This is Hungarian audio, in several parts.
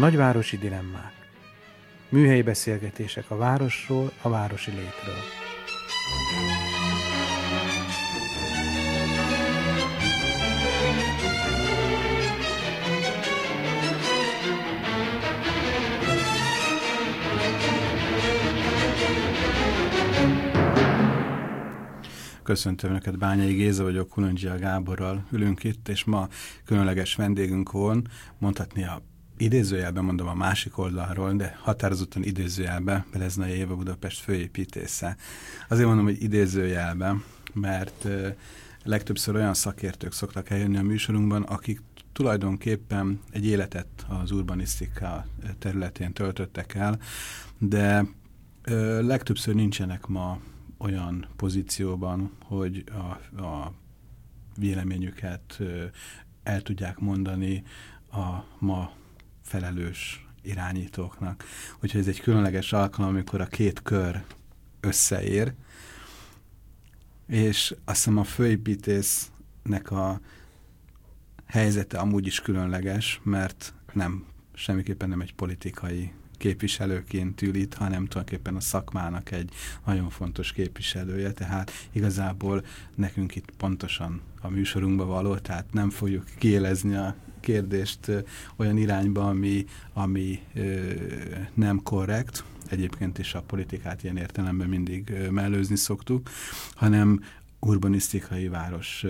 Nagyvárosi dilemmák. Műhelyi beszélgetések a városról, a városi létről. Köszöntöm Önöket, Bányai Géza vagyok, Kulondzsia Gáborral ülünk itt, és ma különleges vendégünk van, mondhatni a idézőjelben, mondom a másik oldalról, de határozottan idézőjelben, Beleznai Éva Budapest főépítésze. Azért mondom, hogy idézőjelben, mert legtöbbször olyan szakértők szoktak eljönni a műsorunkban, akik tulajdonképpen egy életet az urbanisztika területén töltöttek el, de legtöbbször nincsenek ma olyan pozícióban, hogy a véleményüket el tudják mondani a ma felelős irányítóknak. Úgyhogy ez egy különleges alkalom, amikor a két kör összeér, és azt hiszem a főépítésznek a helyzete amúgy is különleges, mert semmiképpen nem egy politikai képviselőként ül itt, hanem tulajdonképpen a szakmának egy nagyon fontos képviselője, tehát igazából nekünk itt pontosan a műsorunkba való, tehát nem fogjuk kiélezni a kérdést olyan irányba, ami nem korrekt, egyébként is a politikát ilyen értelemben mindig mellőzni szoktuk, hanem urbanisztikai város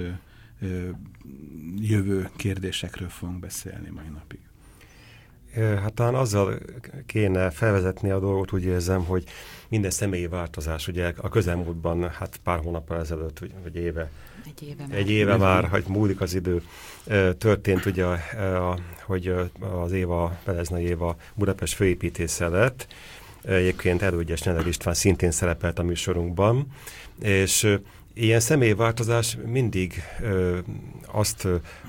jövő kérdésekről fogunk beszélni mai napig. Hát talán azzal kéne felvezetni a dolgot, úgy érzem, hogy minden személyi változás, ugye a közelmúltban, hát pár hónappal ezelőtt, vagy egy éve már, hogy múlik az idő, történt ugye, hogy az Beleznai Éva Budapest főépítésze lett. Egyébként elődje Schneller István szintén szerepelt a műsorunkban, és ilyen személyi változás mindig azt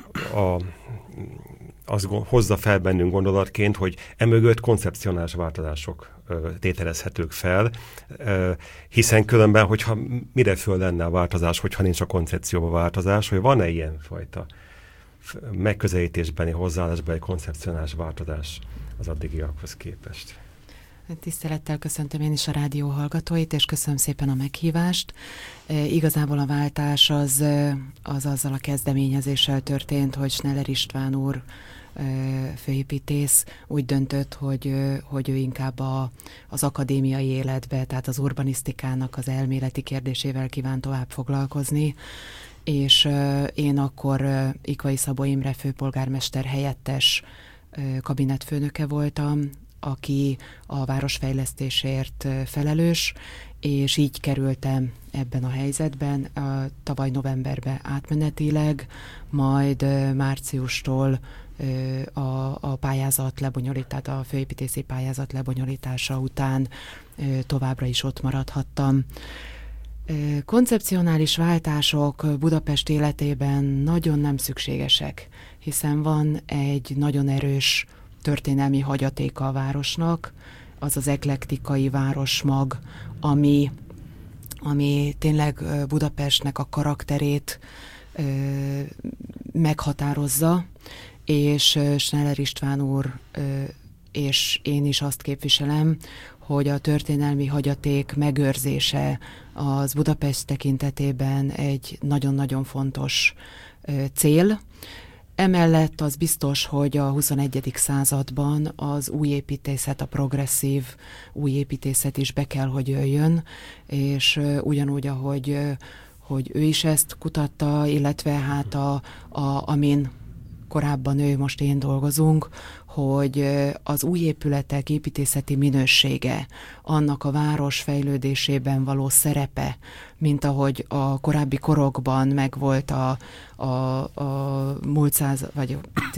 hozza fel bennünk gondolatként, hogy emögött koncepcionális változások tételezhetők fel, hiszen különben, hogyha mire föl lenne a változás, hogyha nincs a koncepcióba változás, hogy van-e ilyenfajta megközelítésbeni, hozzáállásbeli koncepcionális változás az addigiakhoz képest. Tisztelettel köszöntöm én is a rádió hallgatóit, és köszönöm szépen a meghívást. Igazából a váltás az azzal a kezdeményezéssel történt, hogy Schneller István úr, főépítész úgy döntött, hogy ő inkább az akadémiai életbe, tehát az urbanisztikának az elméleti kérdésével kíván tovább foglalkozni, és én akkor Ikvai Szabó Imre főpolgármester helyettes kabinetfőnöke voltam, aki a városfejlesztésért felelős, és így kerültem ebben a helyzetben tavaly novemberben átmenetileg, majd márciustól a pályázat lebonyolítása, a főépítészi pályázat lebonyolítása után továbbra is ott maradhattam. Koncepcionális váltások Budapest életében nagyon nem szükségesek, hiszen van egy nagyon erős történelmi hagyatéka a városnak, az az eklektikai városmag, ami tényleg Budapestnek a karakterét meghatározza, és Schneller István úr és én is azt képviselem, hogy a történelmi hagyaték megőrzése az Budapest tekintetében egy nagyon-nagyon fontos cél. Emellett az biztos, hogy a 21. században az új építészet, a progresszív új építészet is be kell, hogy jöjjön, és ugyanúgy, hogy ő is ezt kutatta, illetve hát amin korábban ő, most én dolgozunk, hogy az új épületek építészeti minősége, annak a város fejlődésében való szerepe, mint ahogy a korábbi korokban megvolt a múlt század, vagy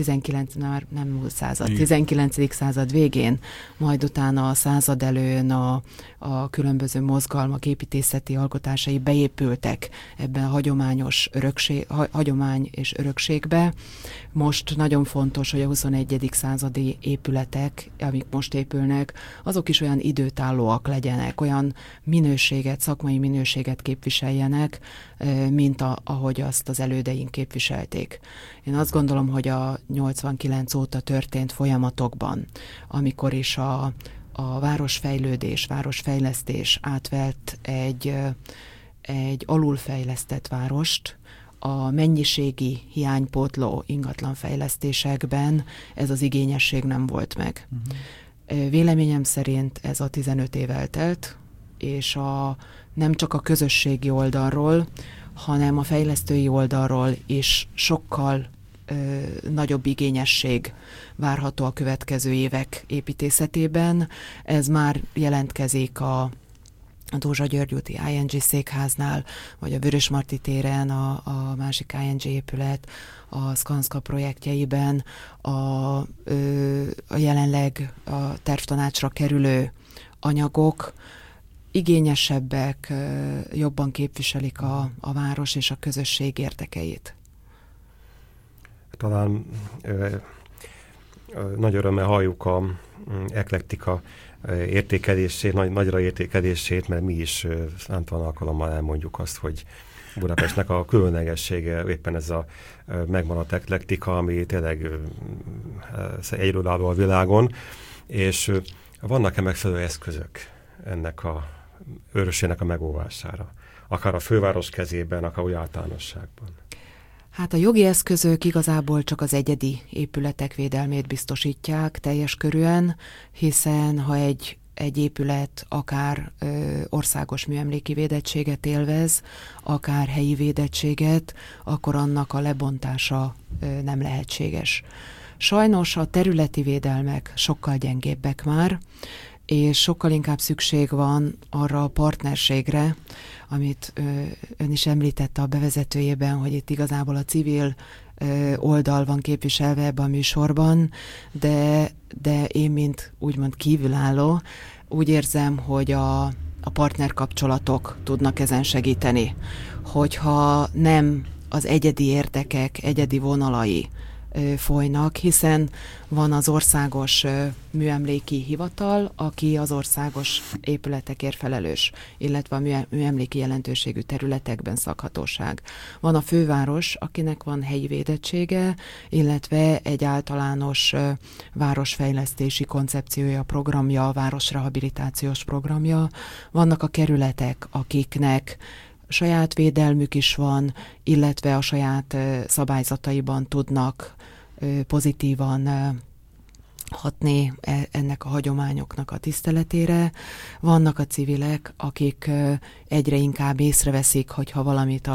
19. század végén, majd utána a század előn a különböző mozgalmak építészeti alkotásai beépültek ebben a hagyomány és örökségbe. Most nagyon fontos, hogy a 21. század századi épületek, amik most épülnek, azok is olyan időtállóak legyenek, olyan minőséget, szakmai minőséget képviseljenek, mint ahogy azt az elődeink képviselték. Én azt gondolom, hogy a 89 óta történt folyamatokban, amikor is a városfejlődés, városfejlesztés átvett egy alulfejlesztett várost, a mennyiségi hiánypótló ingatlanfejlesztésekben ez az igényesség nem volt meg. Véleményem szerint ez a 15 év eltelt, és nem csak a közösségi oldalról, hanem a fejlesztői oldalról is sokkal nagyobb igényesség várható a következő évek építészetében. Ez már jelentkezik a Dózsa György úti ING székháznál, vagy a Vörösmarty téren a másik ING épület, a Skanska projektjeiben, a jelenleg a tervtanácsra kerülő anyagok igényesebbek, jobban képviselik a város és a közösség érdekeit. Talán nagy örömmel halljuk a eklektika értékelését, nagyra értékelését, mert mi is számtalan alkalommal elmondjuk azt, hogy Budapestnek a különlegessége éppen ez a megmaradt eklektika, ami tényleg egyről álló a világon, és vannak-e megfelelő eszközök ennek a örökségnek a megóvására? Akár a főváros kezében, akár úgy általánosságban. Hát a jogi eszközök igazából csak az egyedi épületek védelmét biztosítják teljes körűen, hiszen ha egy épület akár országos műemléki védettséget élvez, akár helyi védettséget, akkor annak a lebontása nem lehetséges. Sajnos a területi védelmek sokkal gyengébbek már, és sokkal inkább szükség van arra a partnerségre, amit ön is említette a bevezetőjében, hogy itt igazából a civil oldal van képviselve ebben a műsorban, de én, mint úgymond kívülálló, úgy érzem, hogy a partnerkapcsolatok tudnak ezen segíteni. Hogyha nem az egyedi érdekek, egyedi vonalai folynak, hiszen van az országos műemléki hivatal, aki az országos épületekért felelős, illetve a műemléki jelentőségű területekben szakhatóság. Van a főváros, akinek van helyi védettsége, illetve egy általános városfejlesztési koncepciója, programja, városrehabilitációs programja. Vannak a kerületek, akiknek saját védelmük is van, illetve a saját szabályzataiban tudnak pozitívan hatni ennek a hagyományoknak a tiszteletére. Vannak a civilek, akik egyre inkább észreveszik, hogyha valamit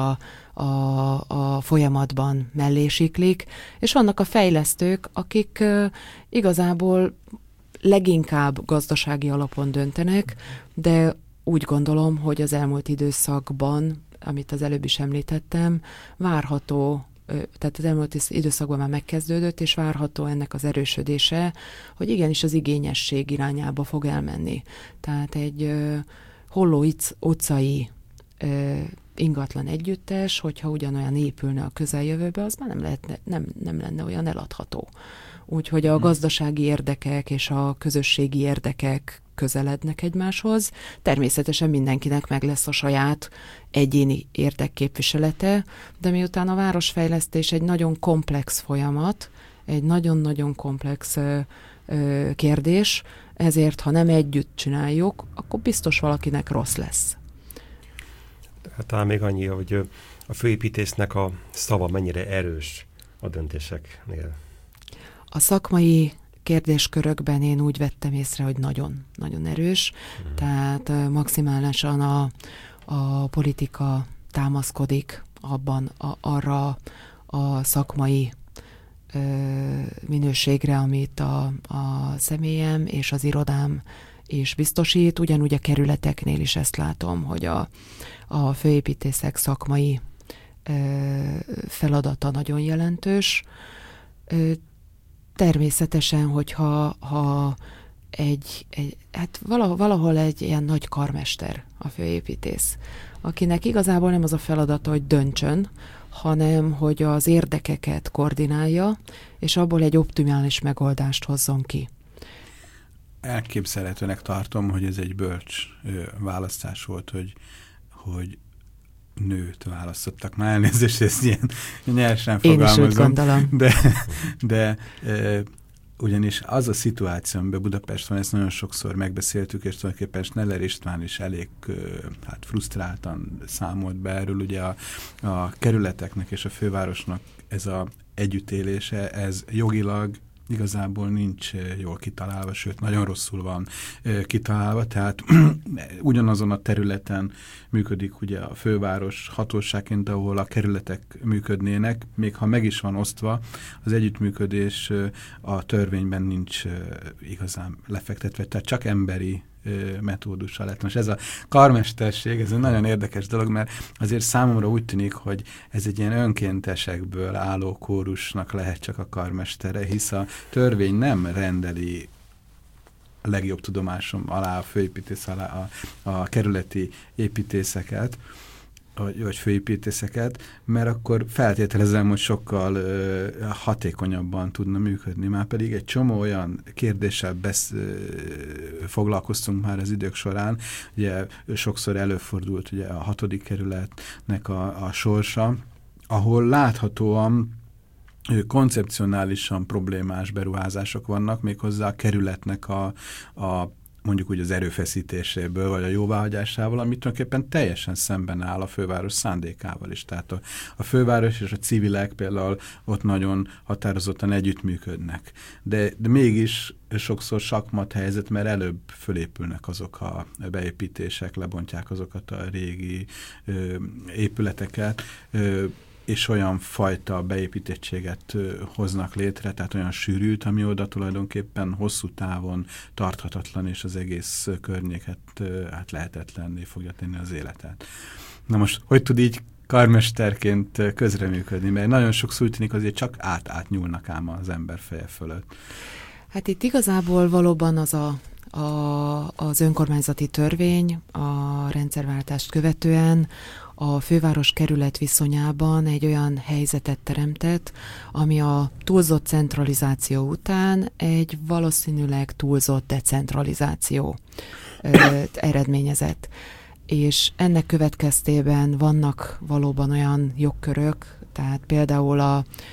a folyamatban mellé siklik, és vannak a fejlesztők, akik igazából leginkább gazdasági alapon döntenek, de úgy gondolom, hogy az elmúlt időszakban, amit az előbb is említettem, várható, tehát az elmúlt időszakban már megkezdődött, és várható ennek az erősödése, hogy igenis az igényesség irányába fog elmenni. Tehát egy Holló utcai ingatlan együttes, hogyha ugyanolyan épülne a közeljövőbe, az már nem lenne olyan eladható. Úgyhogy a gazdasági érdekek és a közösségi érdekek közelednek egymáshoz. Természetesen mindenkinek meg lesz a saját egyéni érdekképviselete, de miután a városfejlesztés egy nagyon komplex folyamat, egy nagyon-nagyon komplex kérdés, ezért ha nem együtt csináljuk, akkor biztos valakinek rossz lesz. Hát talán még annyi, hogy a főépítésznek a szava mennyire erős a döntéseknél. A szakmai kérdéskörökben én úgy vettem észre, hogy nagyon erős, tehát maximálisan a politika támaszkodik abban arra a szakmai minőségre, amit a személyem és az irodám is biztosít. Ugyanúgy a kerületeknél is ezt látom, hogy a főépítészek szakmai feladata nagyon jelentős. Természetesen, hogyha hát valahol egy ilyen nagy karmester a főépítész, akinek igazából nem az a feladata, hogy döntsön, hanem hogy az érdekeket koordinálja, és abból egy optimális megoldást hozzon ki. Elképzelhetőnek tartom, hogy ez egy bölcs választás volt, hogy nőt választottak. Már elnézést, ezt ilyen nyersen fogalmazom. Én is úgy gondolom. De ugyanis az a szituáció, amiben Budapesten ezt nagyon sokszor megbeszéltük, és tulajdonképpen Schneller István is elég frusztráltan számolt be erről, ugye a kerületeknek és a fővárosnak ez az együttélése, ez jogilag igazából nincs jól kitalálva, sőt, nagyon rosszul van kitalálva, tehát ugyanazon a területen működik ugye a főváros hatóságként, ahol a kerületek működnének, még ha meg is van osztva, az együttműködés a törvényben nincs igazán lefektetve, tehát csak emberi metódussal lett. Most ez a karmesterség, ez egy nagyon érdekes dolog, mert azért számomra úgy tűnik, hogy ez egy ilyen önkéntesekből álló kórusnak lehet csak a karmestere, hisz a törvény nem rendeli a legjobb tudomásom alá a főépítész alá a kerületi építészeket, vagy főépítészeket, mert akkor feltételezem, hogy sokkal hatékonyabban tudna működni. Már pedig egy csomó olyan kérdéssel foglalkoztunk már az idők során, ugye sokszor előfordult ugye a 6. kerületnek a sorsa, ahol láthatóan koncepcionálisan problémás beruházások vannak, méghozzá a kerületnek a mondjuk úgy az erőfeszítéséből, vagy a jóváhagyásával, amit tulajdonképpen teljesen szemben áll a főváros szándékával is. Tehát a főváros és a civilek például ott nagyon határozottan együttműködnek. De mégis sokszor sakmat helyzet, mert előbb fölépülnek azok a beépítések, lebontják azokat a régi épületeket, és olyan fajta beépítettséget hoznak létre, tehát olyan sűrűt, ami oda tulajdonképpen hosszú távon tarthatatlan, és az egész környéket hát lehetetlenné fogja tenni az életet. Na most, hogy tud így karmesterként közreműködni? Mert nagyon sokszor úgy tűnik, azért csak átnyúlnak ám az ember feje fölött. Hát itt igazából valóban az önkormányzati törvény a rendszerváltást követően a főváros-kerület viszonyában egy olyan helyzetet teremtett, ami a túlzott centralizáció után egy valószínűleg túlzott decentralizáció eredményezett. És ennek következtében vannak valóban olyan jogkörök, tehát például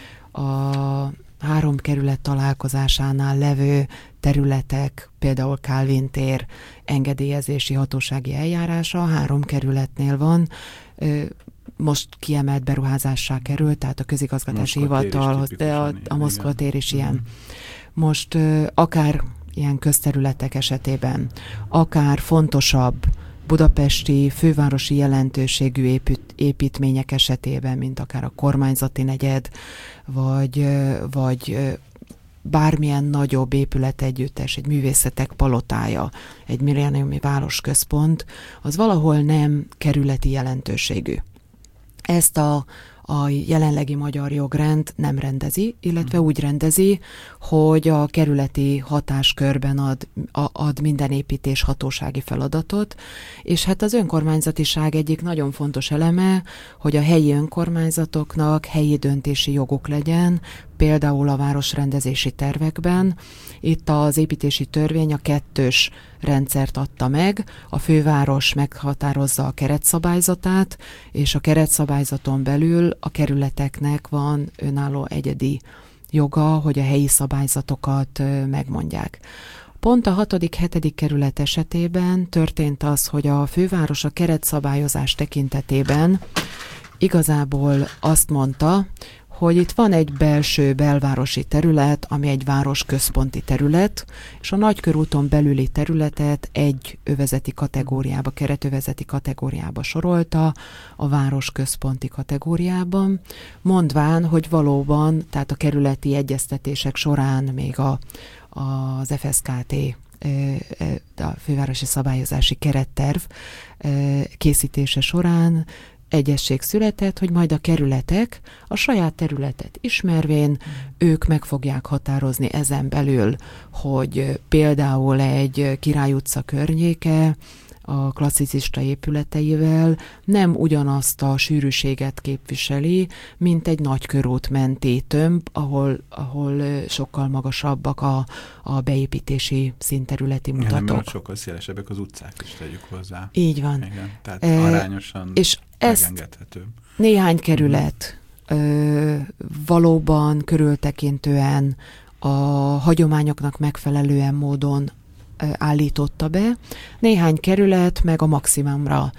a 3 kerület találkozásánál levő területek, például Kálvin tér engedélyezési hatósági eljárása 3 kerületnél van, most kiemelt beruházássá került, tehát a közigazgatási hivatalhoz, de a Moszkva tér is ilyen. Most akár ilyen közterületek esetében, akár fontosabb budapesti fővárosi jelentőségű építmények esetében, mint akár a kormányzati negyed, vagy bármilyen nagyobb épületegyüttes, egy művészetek palotája, egy milléniumi városközpont, az valahol nem kerületi jelentőségű. Ezt a jelenlegi magyar jogrend nem rendezi, illetve úgy rendezi, hogy a kerületi hatáskörben ad minden építés hatósági feladatot, és hát az önkormányzatiság egyik nagyon fontos eleme, hogy a helyi önkormányzatoknak helyi döntési joguk legyen, például a városrendezési tervekben. Itt az építési törvény a 2-s rendszert adta meg, a főváros meghatározza a keretszabályzatát, és a keretszabályzaton belül a kerületeknek van önálló egyedi joga, hogy a helyi szabályzatokat megmondják. Pont a 6.-7. kerület esetében történt az, hogy a főváros a keretszabályozás tekintetében igazából azt mondta, hogy itt van egy belső belvárosi terület, ami egy városközponti terület, és a Nagykörúton belüli területet egy övezeti kategóriába, keretövezeti kategóriába sorolta, a városközponti kategóriában, mondván, hogy valóban, tehát a kerületi egyeztetések során még az FSKT, a Fővárosi Szabályozási Keretterv készítése során egyesség született, hogy majd a kerületek a saját területet ismervén ők meg fogják határozni ezen belül, hogy például egy Király utca környéke a klasszicista épületeivel nem ugyanazt a sűrűséget képviseli, mint egy nagy körút menti tömb, ahol sokkal magasabbak a beépítési színterületi mutatók. Nem, mert sokkal szélesebbek az utcák is, tegyük hozzá. Így van. Igen, tehát arányosan és megengedhető. Néhány kerület valóban körültekintően a hagyományoknak megfelelően módon állította be. Néhány kerület meg a maximumra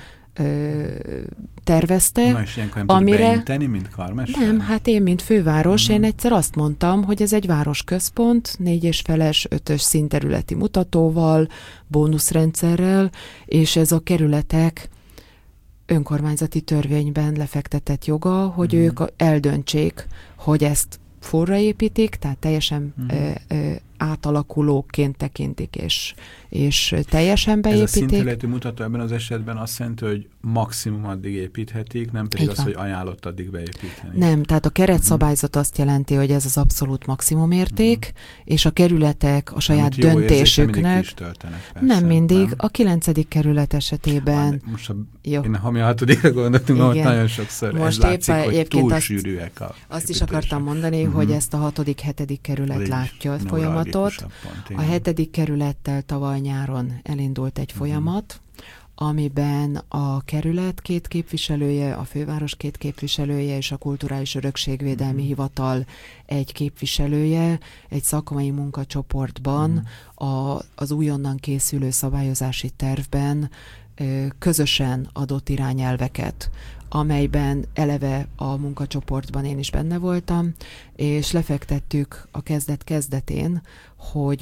tervezte. Na és ilyenkor nem tud beinteni, mint karmester? Nem, hát én, mint főváros, én egyszer azt mondtam, hogy ez egy városközpont, 4,5-es, 5-ös színterületi mutatóval, bónuszrendszerrel, és ez a kerületek önkormányzati törvényben lefektetett joga, hogy ők eldöntsék, hogy ezt forraépítik, tehát teljesen átalakulóként tekintik, és teljesen beépítik. Ez a színterületi mutató ebben az esetben azt jelenti, hogy maximum addig építhetik, nem pedig az, hogy ajánlott addig beépíteni. Nem, tehát a keretszabályzat azt jelenti, hogy ez az abszolút maximum érték, és a kerületek a saját döntésüknek... Nem mindig. Nem? A 9. kerület esetében... Most én ami a 6-ra gondoltunk, ott nagyon sokszor most ez látszik, hogy túl sűrűek a azt is akartam mondani, hogy ezt a 6.-7. kerület látja a folyamatot. A 7. kerülettel tavaly nyáron elindult egy folyamat, amiben a kerület 2 képviselője, a főváros 2 képviselője és a Kulturális Örökségvédelmi Hivatal 1 képviselője egy szakmai munkacsoportban az újonnan készülő szabályozási tervben közösen adott irányelveket, amelyben eleve a munkacsoportban én is benne voltam, és lefektettük a kezdet-kezdetén, hogy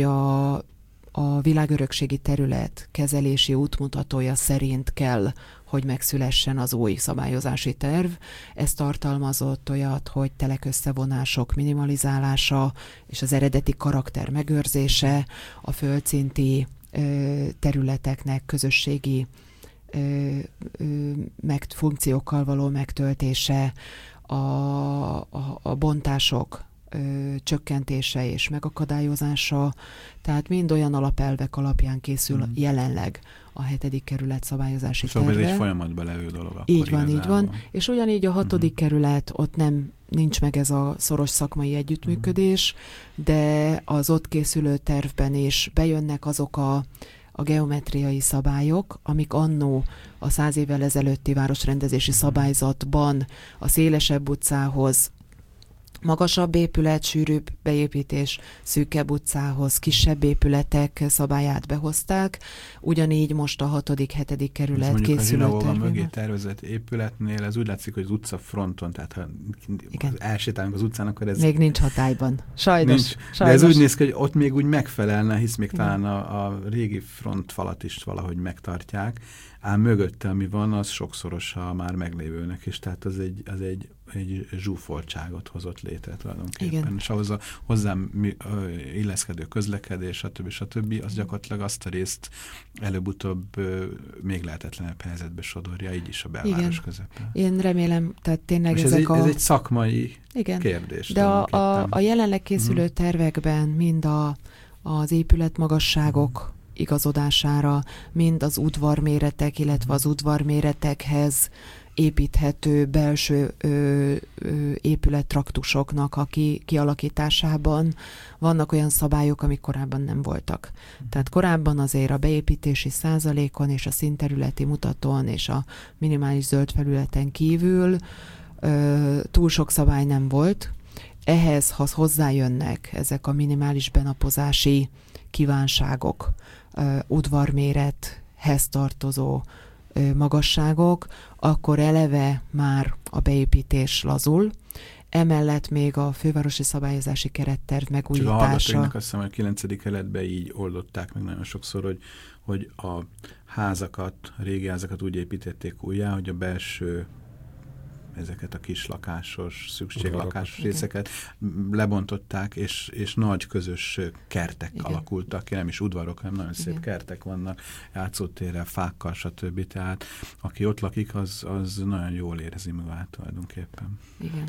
a világörökségi terület kezelési útmutatója szerint kell, hogy megszülessen az új szabályozási terv. Ez tartalmazott olyat, hogy telekösszevonások minimalizálása és az eredeti karakter megőrzése, a földszinti területeknek közösségi funkciókkal való megtöltése, a bontások csökkentése és megakadályozása, tehát mind olyan alapelvek alapján készül jelenleg a 7. kerület szabályozási terve. Szóval ez egy folyamatban levő dolog. Így van. És ugyanígy a 6. kerület, ott nincs meg ez a szoros szakmai együttműködés, de az ott készülő tervben is bejönnek azok a geometriai szabályok, amik annó a 100 évvel ezelőtti városrendezési szabályzatban a szélesebb utcához magasabb épület, sűrűbb beépítés, szűkebb utcához kisebb épületek szabályát behozták. Ugyanígy most a 6.-7. kerület készülő tervében. A mögé tervezett épületnél ez úgy látszik, hogy az utcafronton, tehát ha elsétálunk az utcán, akkor ez... Még nincs hatályban. Sajnos. De ez úgy néz ki, hogy ott még úgy megfelelne, hisz még talán a régi frontfalat is valahogy megtartják, ám mögötte, ami van, az sokszorosa már meglévőnek, és tehát az egy zsúfoltságot hozott létre tulajdonképpen. Igen. És ahhoz a hozzám illeszkedő közlekedés, stb. Az gyakorlatilag azt a részt előbb-utóbb még lehetetlenebb helyzetbe sodorja, így is a belváros közepén. Én remélem, tehát tényleg ez egy szakmai kérdés. De a jelenleg készülő tervekben mind az épületmagasságok igazodására, mind az udvarméretek, illetve az udvarméretekhez építhető belső épülettraktusoknak a kialakításában vannak olyan szabályok, amik korábban nem voltak. Tehát korábban azért a beépítési százalékon és a színterületi mutatón és a minimális zöld felületen kívül túl sok szabály nem volt. Ehhez, ha hozzájönnek ezek a minimális benapozási kívánságok, udvarmérethez tartozó magasságok, akkor eleve már a beépítés lazul. Emellett még a fővárosi szabályozási keretterv megújítása. Csak a hallgatóinknak azt hiszem, hogy a 9. keletben így oldották meg nagyon sokszor, hogy a házakat, a régi házakat úgy építették újjá, hogy a belső ezeket a kis lakásos, szükséglakásos részeket lebontották, és nagy közös kertek alakultak ki, nem is udvarok, hanem nagyon szép kertek vannak, játszótérrel, fákkal, stb. Tehát aki ott lakik, az nagyon jól érzi magát tulajdonképpen. Igen.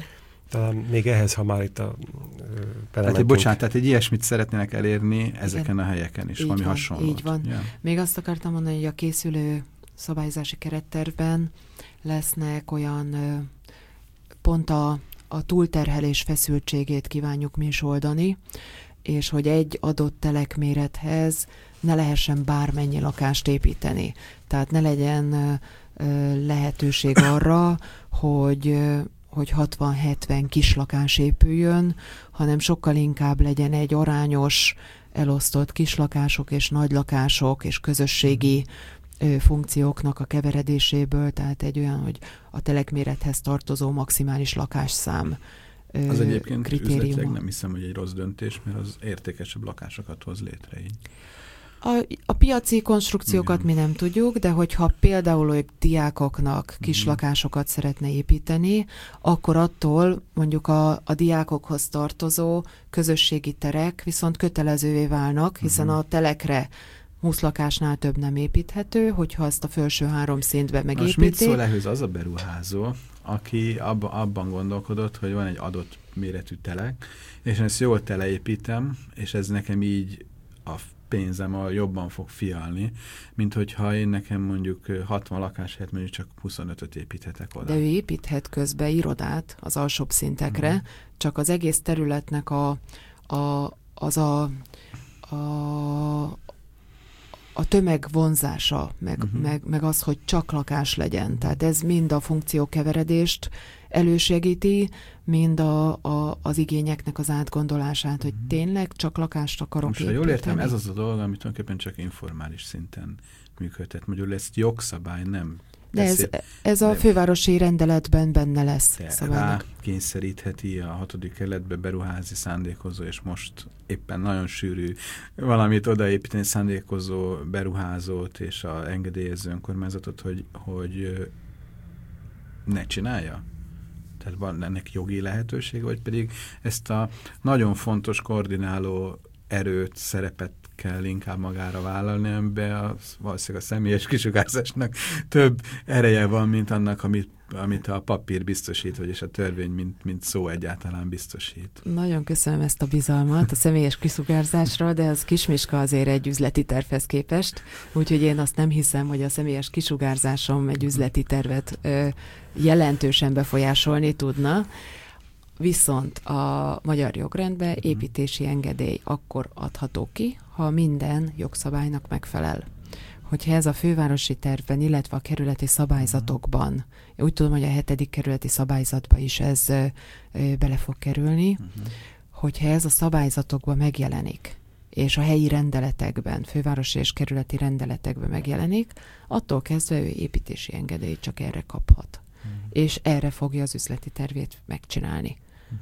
Talán még ehhez, ha már itt tehát egy ilyesmit szeretnének elérni ezeken a helyeken is, valami hasonlót. Így van. Ja. Még azt akartam mondani, hogy a készülő szabályzási kerettervben lesznek olyan pont a túlterhelés feszültségét kívánjuk mi is oldani, és hogy egy adott telekmérethez ne lehessen bármennyi lakást építeni. Tehát ne legyen lehetőség arra, hogy 60-70 kis lakás épüljön, hanem sokkal inkább legyen egy arányos, elosztott kislakások és nagy lakások és közösségi funkcióknak a keveredéséből, tehát egy olyan, hogy a telekmérethez tartozó maximális lakásszám az egyébként üzletileg nem hiszem, hogy egy rossz döntés, mert az értékesebb lakásokat hoz létre így. A piaci konstrukciókat mi nem tudjuk, de hogyha például egy diákoknak kis lakásokat szeretne építeni, akkor attól mondjuk a diákokhoz tartozó közösségi terek viszont kötelezővé válnak, hiszen a telekre 20 lakásnál több nem építhető, hogyha azt a felső 3 szintbe megépíti. Most mit szól ehhez az a beruházó, aki abban gondolkodott, hogy van egy adott méretű telek, és ezt jól teleépítem, és ez nekem így a pénzem jobban fog fialni, mint hogyha én nekem mondjuk 60 lakás helyett mondjuk csak 25-öt építhetek oda. De ő építhet közben irodát az alsóbb szintekre, csak az egész területnek a tömeg vonzása, meg az, hogy csak lakás legyen. Tehát ez mind a funkciókeveredést elősegíti, mind az igényeknek az átgondolását, hogy tényleg csak lakást akarok építeni. Most, ha jól értem, ez az a dolog, amit tulajdonképpen csak informális szinten működtet. Magyarul ezt jogszabály nem. De ez a fővárosi rendeletben benne lesz. Rá kényszerítheti a 6. kerületbe beruházni szándékozó, és most éppen nagyon sűrű valamit odaépíteni szándékozó beruházót és a engedélyező önkormányzatot, hogy ne csinálja? Tehát van ennek jogi lehetőség, vagy pedig ezt a nagyon fontos koordináló erőt, szerepet kell inkább magára vállalni, amiben valószínűleg a személyes kisugárzásnak több ereje van, mint annak, amit a papír biztosít, vagyis a törvény, mint szó egyáltalán biztosít. Nagyon köszönöm ezt a bizalmat a személyes kisugárzásra, de az Kismiska azért egy üzleti tervhez képest, úgyhogy én azt nem hiszem, hogy a személyes kisugárzásom egy üzleti tervet jelentősen befolyásolni tudna. Viszont a magyar jogrendben építési engedély akkor adható ki, ha minden jogszabálynak megfelel. Hogyha ez a fővárosi tervben, illetve a kerületi szabályzatokban, úgy tudom, hogy a 7. kerületi szabályzatba is ez bele fog kerülni, hogyha ez a szabályzatokban megjelenik, és a helyi rendeletekben, fővárosi és kerületi rendeletekben megjelenik, attól kezdve ő építési engedélyt csak erre kaphat. És erre fogja az üzleti tervét megcsinálni.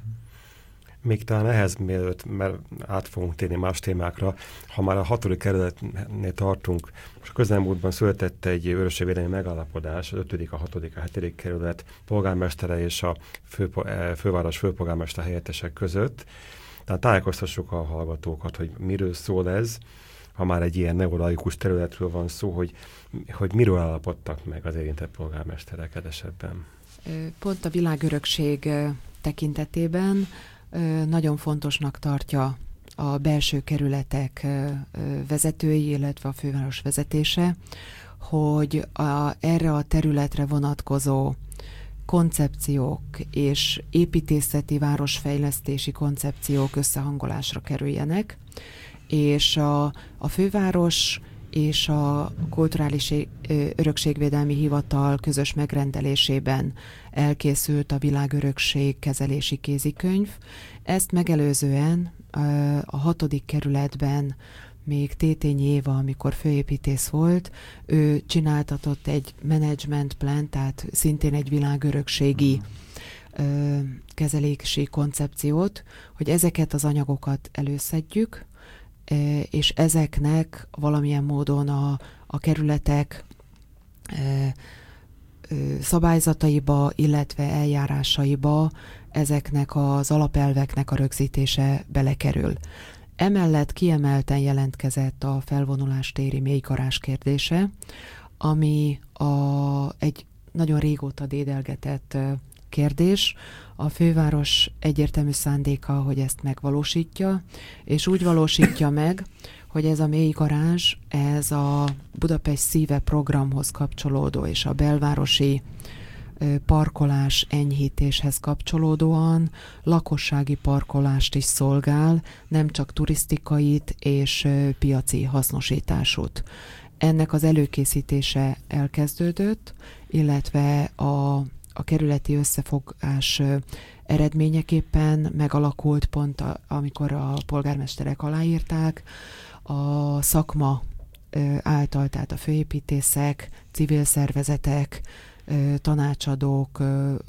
Még talán ehhez mielőtt, mert át fogunk térni más témákra, ha már a 6. kerületnél tartunk, most a közelmúltban született egy örökségvédelmi megállapodás, az 5., a 6., a 7. kerület polgármestere és a főváros főpolgármester helyettesek között. Tehát tájékoztassuk a hallgatókat, hogy miről szól ez, ha már egy ilyen neuralgikus területről van szó, hogy miről állapodtak meg az érintett polgármesterek esetben. Pont a világörökség tekintetében nagyon fontosnak tartja a belső kerületek vezetői, illetve a főváros vezetése, hogy erre a területre vonatkozó koncepciók és építészeti városfejlesztési koncepciók összehangolásra kerüljenek, és a főváros és a Kulturális Örökségvédelmi Hivatal közös megrendelésében elkészült a világörökség kezelési kézikönyv. Ezt megelőzően a 6. kerületben még Tétényi Éva, amikor főépítész volt, ő csináltatott egy management plan, tehát szintén egy világörökségi kezelési koncepciót, hogy ezeket az anyagokat előszedjük, és ezeknek valamilyen módon a kerületek szabályzataiba, illetve eljárásaiba ezeknek az alapelveknek a rögzítése belekerül. Emellett kiemelten jelentkezett a felvonulástéri mélygarázs kérdése, ami egy nagyon régóta dédelgetett kérdés. A főváros egyértelmű szándéka, hogy ezt megvalósítja, és úgy valósítja meg, hogy ez a mély garázs, ez a Budapest szíve programhoz kapcsolódó és a belvárosi parkolás enyhítéshez kapcsolódóan lakossági parkolást is szolgál, nem csak turisztikait és piaci hasznosításút. Ennek az előkészítése elkezdődött, illetve a kerületi összefogás eredményeképpen megalakult pont, amikor a polgármesterek aláírták, a szakma által, tehát a főépítészek, civil szervezetek, tanácsadók,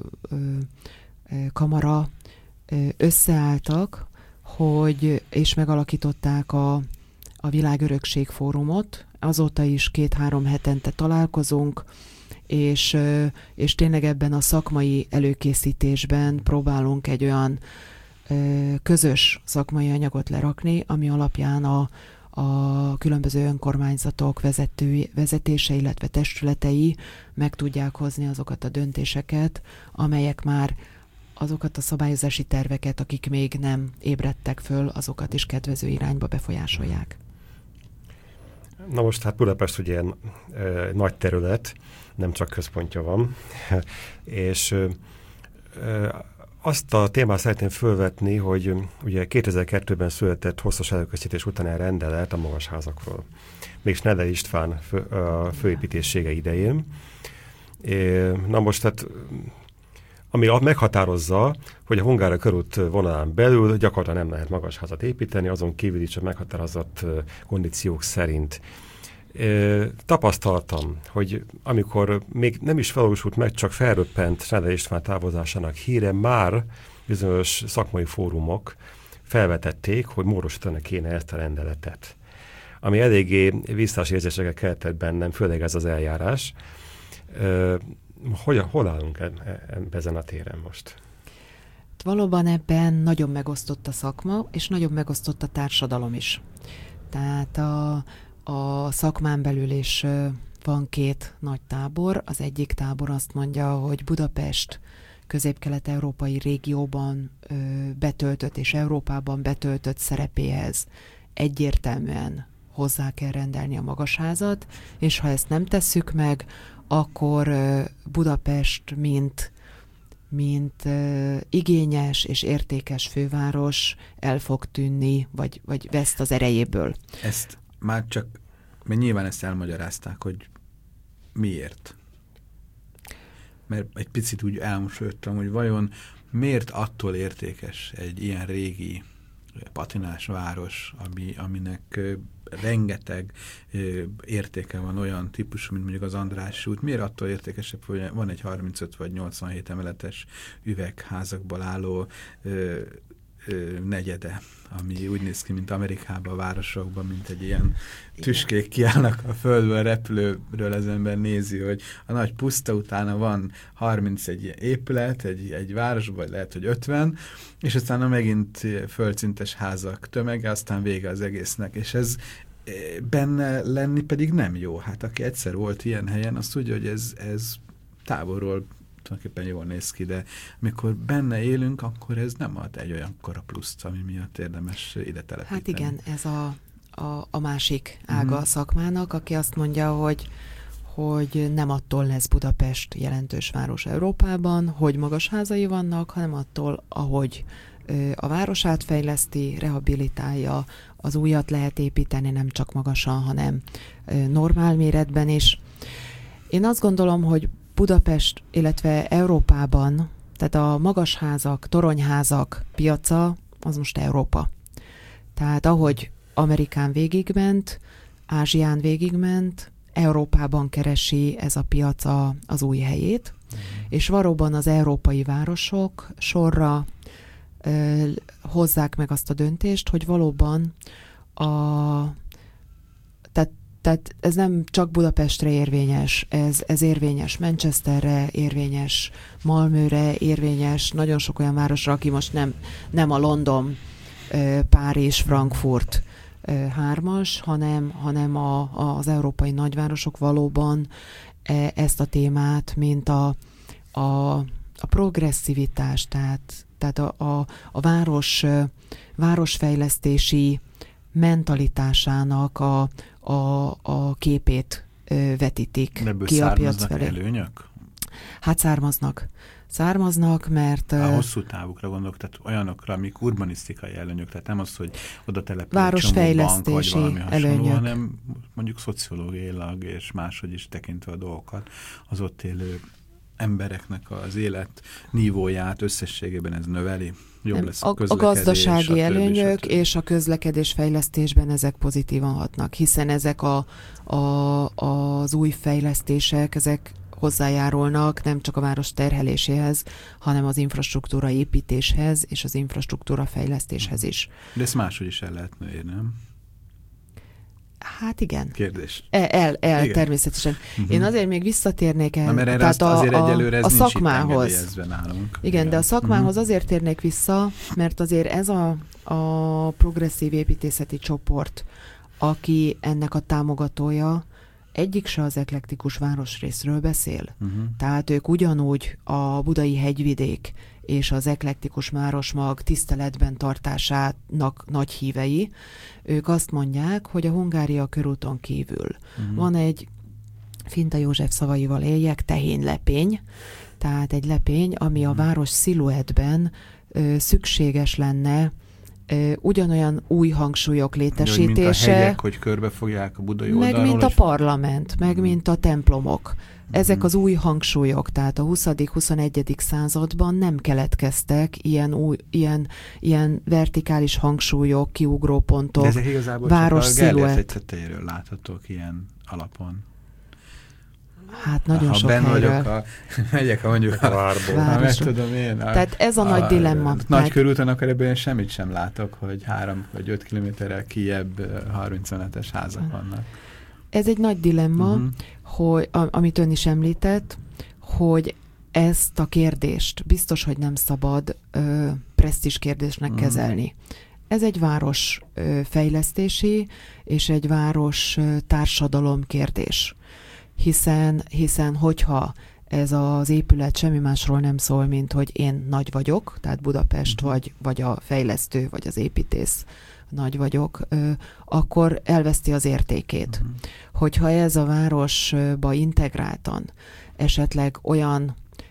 kamara összeálltak, és megalakították a Világörökség Fórumot. Azóta is 2-3 hetente találkozunk, és tényleg ebben a szakmai előkészítésben próbálunk egy olyan közös szakmai anyagot lerakni, ami alapján a különböző önkormányzatok vezetése, illetve testületei meg tudják hozni azokat a döntéseket, amelyek már azokat a szabályozási terveket, akik még nem ébredtek föl, azokat is kedvező irányba befolyásolják. Na most hát Budapest ugye nagy terület, nem csak központja van, és azt a témát szeretném fölvetni, hogy ugye 2002-ben született hosszas előkészítés után rendelet a magasházakról. Még Schneller István főépítéssége idején. Na most tehát, ami meghatározza, hogy a Hungária körút vonalán belül gyakorlatilag nem lehet magasházat építeni, azon kívül is a meghatározott kondíciók szerint. Tapasztaltam, hogy amikor még nem is felvalósult meg, csak felröppent Schneller István távozásának híre, már bizonyos szakmai fórumok felvetették, hogy módosítani kéne ezt a rendeletet. Ami eléggé visszás érzéseket keltett bennem, főleg ez az eljárás. Hol állunk ezen a téren most? Valóban ebben nagyon megosztott a szakma, és nagyon megosztott a társadalom is. Tehát a szakmán belül is van 2 nagy tábor. Az egyik tábor azt mondja, hogy Budapest közép-kelet-európai régióban betöltött és Európában betöltött szerepéhez egyértelműen hozzá kell rendelni a magasházat, és ha ezt nem tesszük meg, akkor Budapest, mint igényes és értékes főváros el fog tűnni, vagy veszt az erejéből. Ezt már mert nyilván ezt elmagyarázták, hogy miért. Mert egy picit úgy elmosolyodtam, hogy vajon miért attól értékes egy ilyen régi patinás város, aminek rengeteg értéke van, olyan típusú, mint mondjuk az Andrássy út. Miért attól értékesebb, hogy van egy 35 vagy 87 emeletes üvegházakból álló negyede, ami úgy néz ki, mint Amerikában, a városokban, mint egy ilyen tüskék kiállnak a földből, repülőről az ember nézi, hogy a nagy puszta utána van 31 épület, egy városban, vagy lehet, hogy 50, és aztán megint földszintes házak tömege, aztán vége az egésznek, és ez benne lenni pedig nem jó. Hát aki egyszer volt ilyen helyen, azt tudja, hogy ez távolról tulajdonképpen jól néz ki, de amikor benne élünk, akkor ez nem ad egy olyan kora pluszt, ami miatt érdemes ide telepíteni. Hát igen, ez a másik ága a szakmának, aki azt mondja, hogy nem attól lesz Budapest jelentős város Európában, hogy magas házai vannak, hanem attól, ahogy a városát fejleszti, rehabilitálja, az újat lehet építeni, nem csak magasan, hanem normál méretben is. Én azt gondolom, hogy Budapest, illetve Európában, tehát a magasházak, toronyházak piaca, az most Európa. Tehát ahogy Amerikán végigment, Ázsián végigment, Európában keresi ez a piac az új helyét, és valóban az európai városok sorra hozzák meg azt a döntést, hogy valóban tehát ez nem csak Budapestre érvényes, ez érvényes Manchesterre, érvényes Malmöre, érvényes nagyon sok olyan városra, aki most nem a London, Párizs, Frankfurt 3-as, hanem az európai nagyvárosok valóban ezt a témát, mint progresszivitás, tehát a városfejlesztési mentalitásának a képét vetítik ki a piac felé. Előnyök? Hát származnak, mert... A hosszú távukra gondolok, tehát olyanokra, amik urbanisztikai előnyök, tehát nem az, hogy oda települ városfejlesztési bank, vagy valami hasonló, előnyök, hanem mondjuk szociológiailag és máshogy is tekintve a dolgokat, az ott élő embereknek az élet nívóját összességében ez növeli. Jobb lesz a gazdasági előnyök és a közlekedés fejlesztésben ezek pozitívan hatnak, hiszen ezek az új fejlesztések, ezek hozzájárulnak nem csak a város terheléséhez, hanem az infrastruktúra építéshez és az infrastruktúra fejlesztéshez is. De ezt máshogy is el lehet mérni, nem? Hát igen. Kérdés. Igen. Természetesen. Én azért még visszatérnék el. Tehát azért egyelőre ez a nincs szakmához. Nálunk. Igen, de a szakmához azért térnék vissza, mert azért ez a progresszív építészeti csoport, aki ennek a támogatója, egyik se az eklektikus városrészről beszél. Tehát ők ugyanúgy a budai hegyvidék és az eklektikus városmag tiszteletben tartásának nagy hívei. Ők azt mondják, hogy a Hungária körúton kívül van egy, Finta József szavaival éljek, tehénlepény, tehát egy lepény, ami a város sziluettben szükséges lenne ugyanolyan új hangsúlyok létesítése. Mint a hegyek, hogy körbefogják a budai oldalról. Meg mint a parlament, meg mint a templomok. Ezek az új hangsúlyok, tehát a 20.-21. században nem keletkeztek ilyen vertikális hangsúlyok, kiugrópontok, de ezek igazából város csak a Gellérthegy tetejéről láthatók ilyen alapon. Hát nagyon sok helyről. Megyek mondjuk a várból. Meg tudom én. Tehát ez a nagy dilemma. Nagy körúton akkor ebben semmit sem látok, hogy 3 vagy 5 kilométerrel kijebb 35-es házak vannak. Ez egy nagy dilemma, hogy, amit ön is említett, hogy ezt a kérdést biztos, hogy nem szabad presztízs kérdésnek kezelni. Ez egy város fejlesztési és egy város társadalom kérdés. Hiszen hogyha ez az épület semmi másról nem szól, mint hogy én nagy vagyok, tehát Budapest vagy a fejlesztő, vagy az építész nagy vagyok, akkor elveszti az értékét. Hogyha ez a városba integráltan esetleg olyan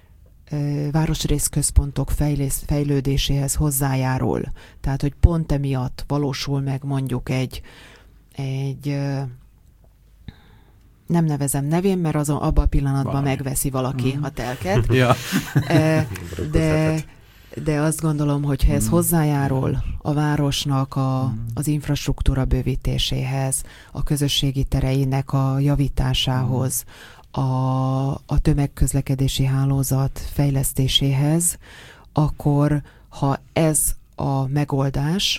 városrészközpontok fejlődéséhez hozzájárul, tehát hogy pont emiatt valósul meg mondjuk egy nem nevezem nevén, mert abban a pillanatban megveszi valaki a telket. De azt gondolom, hogyha ez hozzájárul a városnak az infrastruktúra bővítéséhez, a közösségi tereinek a javításához, a tömegközlekedési hálózat fejlesztéséhez, akkor ha ez a megoldás,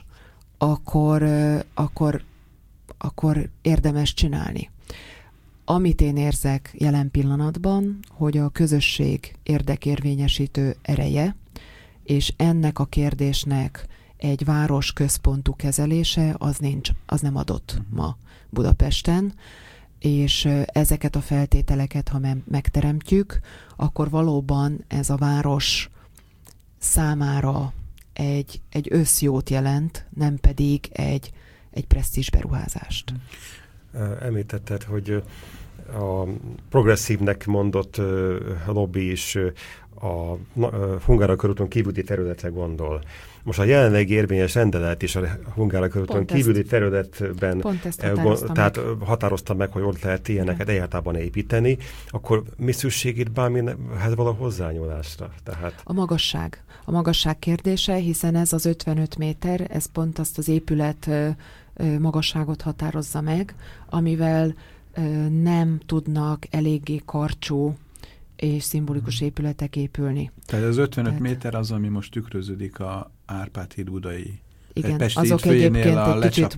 akkor érdemes csinálni. Amit én érzek jelen pillanatban, hogy a közösség érdekérvényesítő ereje, és ennek a kérdésnek egy városközpontú kezelése, az nem adott ma Budapesten, és ezeket a feltételeket, ha megteremtjük, akkor valóban ez a város számára egy összjót jelent, nem pedig egy presztízs beruházást. Említetted, hogy a progresszívnek mondott lobby is a Hungária körúton kívüli területre gondol. Most a jelenleg érvényes rendelet is a Hungária körúton kívüli területben határozta meg, hogy ott lehet ilyeneket egyáltalán építeni, akkor mi szükség itt bármihez való hozzányúlásra? Tehát... A magasság kérdése, hiszen ez az 55 méter, ez pont azt az épület magasságot határozza meg, amivel nem tudnak eléggé karcsú és szimbolikus épületek épülni. Tehát az 55 méter az, ami most tükröződik a Árpád híd udai. Igen, azok egyébként egy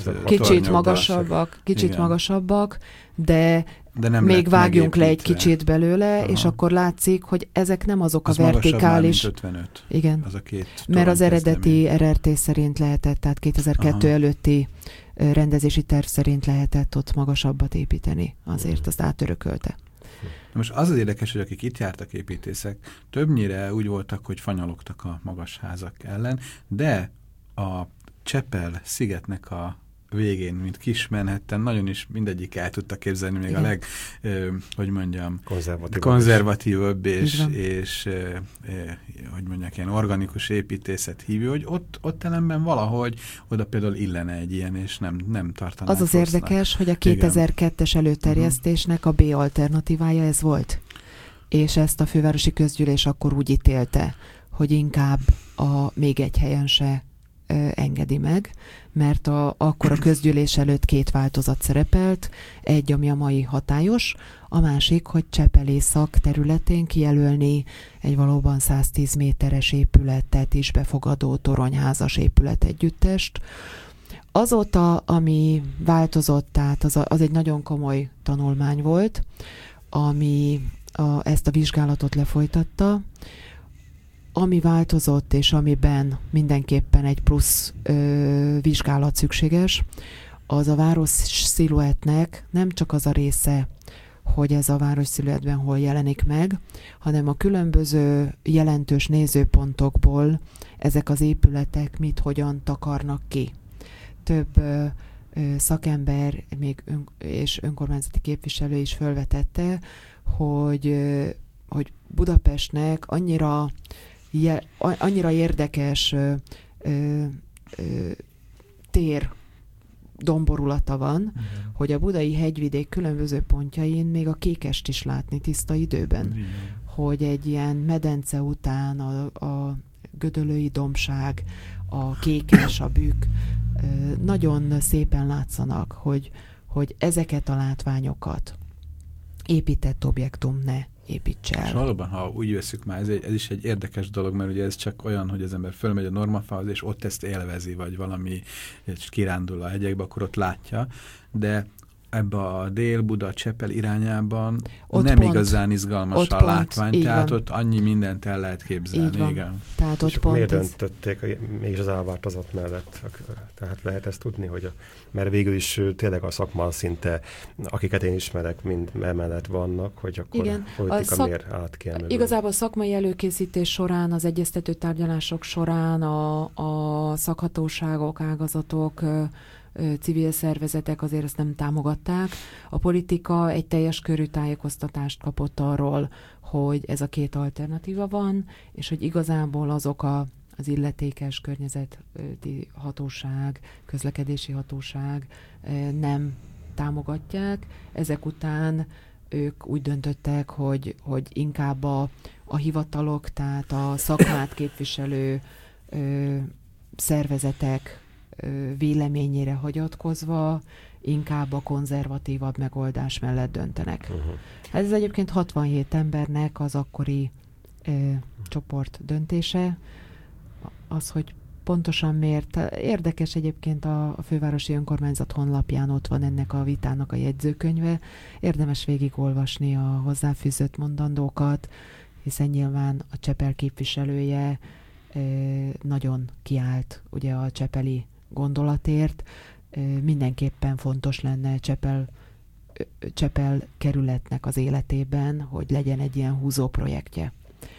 kicsit magasabbak, de nem még vágjunk le egy kicsit belőle, és akkor látszik, hogy ezek nem azok az a vertikális... Már, mint 55. Igen, az a két mert az eredeti RRT szerint lehetett, tehát 2002 előtti rendezési terv szerint lehetett ott magasabbat építeni. Azért azt átörökölte. Na most az érdekes, hogy akik itt jártak építészek, többnyire úgy voltak, hogy fanyalogtak a magas házak ellen, de a Csepel szigetnek a végén, mint kis Manhattan, nagyon is mindegyik el tudta képzelni, még igen. Hogy mondjam, konzervatívabb és hogy mondják, ilyen organikus építészet hívő, hogy ott ellenben valahogy oda például illene egy ilyen, és nem tartaná. Az érdekes, hogy a 2002-es előterjesztésnek a B alternatívája ez volt. És ezt a fővárosi közgyűlés akkor úgy ítélte, hogy inkább még egy helyen se engedi meg, mert akkor a közgyűlés előtt 2 változat szerepelt, egy, ami a mai hatályos, a másik, hogy Csepel észak területén kijelölni egy valóban 110 méteres épületet is befogadó toronyházas épület együttest. Azóta, ami változott, tehát az egy nagyon komoly tanulmány volt, ami ezt a vizsgálatot lefolytatta. Ami változott, és amiben mindenképpen egy plusz vizsgálat szükséges, az a város sziluettnek nem csak az a része, hogy ez a város sziluettben hol jelenik meg, hanem a különböző jelentős nézőpontokból ezek az épületek hogyan takarnak ki. Több szakember és önkormányzati képviselő is felvetette, hogy Budapestnek annyira érdekes tér domborulata van, hogy a budai hegyvidék különböző pontjain még a kékest is látni tiszta időben. Hogy egy ilyen medence után a Gödöllői dombság, a kékes, a bükk nagyon szépen látszanak, hogy ezeket a látványokat épített objektum ne építse el. És valóban, ha úgy veszük már, ez is egy érdekes dolog, mert ugye ez csak olyan, hogy az ember fölmegy a Normafához, és ott ezt élvezi, vagy valami kirándul a hegyekbe, akkor ott látja, de ebbe a Dél-Buda-Csepel irányában ott nem igazán izgalmas a látvány, tehát van. Ott annyi mindent el lehet képzelni. Igen. Tehát ott pont miért döntötték mégis az elváltozat mellett? Tehát lehet ezt tudni, hogy mert végül is tényleg a szakma szinte, akiket én ismerek, mind mellett vannak, hogy akkor igen. A politika miért átkelmű. Igazából a szakmai előkészítés során, az egyeztető tárgyalások során a szakhatóságok, ágazatok, civil szervezetek azért ezt nem támogatták. A politika egy teljes körű tájékoztatást kapott arról, hogy ez a 2 alternatíva van, és hogy igazából azok az illetékes környezeti hatóság, közlekedési hatóság nem támogatják. Ezek után ők úgy döntöttek, hogy inkább a hivatalok, tehát a szakmát képviselő szervezetek véleményére hagyatkozva inkább a konzervatívabb megoldás mellett döntenek. Ez egyébként 67 embernek az akkori csoport döntése. Az, hogy pontosan miért. Érdekes egyébként a fővárosi önkormányzat honlapján ott van ennek a vitának a jegyzőkönyve. Érdemes végigolvasni a hozzáfűzött mondandókat, hiszen nyilván a Csepel képviselője nagyon kiállt ugye a csepeli gondolatért. Mindenképpen fontos lenne Csepel kerületnek az életében, hogy legyen egy ilyen húzó projektje.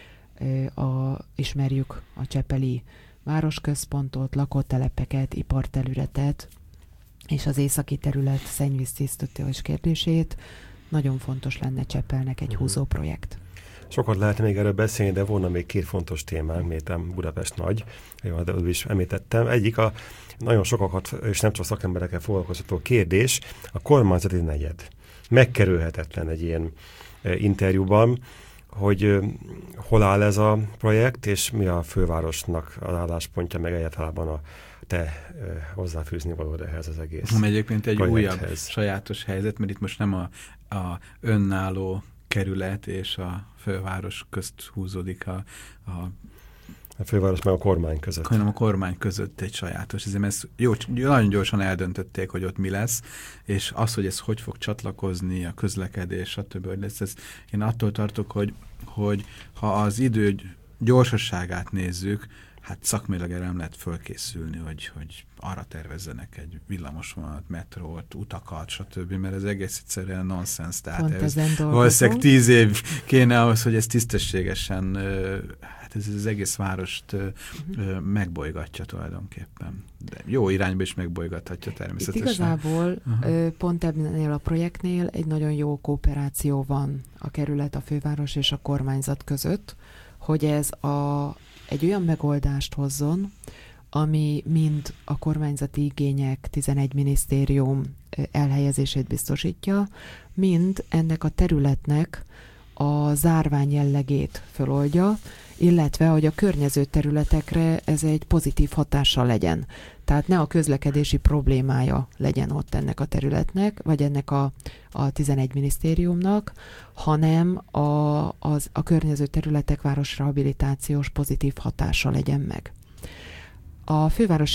Ismerjük a csepeli városközpontot, lakótelepeket, iparterületet, és az északi terület szennyvíztisztítás kérdését. Nagyon fontos lenne Csepelnek egy húzó projekt. Sokat lehet még erről beszélni, de volna még 2 fontos témánk, miután Budapest nagy, de is említettem. Egyik a nagyon sokakat, és nem csak szakemberekkel foglalkoztató kérdés, a kormányzati negyed. Megkerülhetetlen egy ilyen interjúban, hogy hol áll ez a projekt, és mi a fővárosnak az álláspontja, meg egyáltalán a te hozzáfűzni valód ehhez az egész egyébként egy újabb sajátos helyzet, mert itt most nem a önálló kerület és a főváros közt húzódik a főváros meg a kormány között. Hanem a kormány között egy sajátos. Ezt nagyon gyorsan eldöntötték, hogy ott mi lesz, és az, hogy ez hogy fog csatlakozni, a közlekedés, stb. Én attól tartok, hogy ha az idő gyorsasságát nézzük, hát szakmailag erre nem lehet fölkészülni, hogy arra tervezzenek egy villamosvonalat, metrót, utakat, stb., mert ez egész egyszerűen nonsens. Tehát ez valószínűleg 10 év kéne ahhoz, hogy ez tisztességesen, hát ez az egész várost megbolygatja tulajdonképpen. De jó irányba is megbolygathatja természetesen. Itt igazából pont ebben a projektnél egy nagyon jó kooperáció van a kerület, a főváros és a kormányzat között, hogy ez egy olyan megoldást hozzon, ami mind a kormányzati igények 11 minisztérium elhelyezését biztosítja, mind ennek a területnek a zárvány jellegét föloldja, illetve hogy a környező területekre ez egy pozitív hatással legyen. Tehát ne a közlekedési problémája legyen ott ennek a területnek, vagy ennek a 11 minisztériumnak, hanem a környező területek városrehabilitációs pozitív hatása legyen meg. A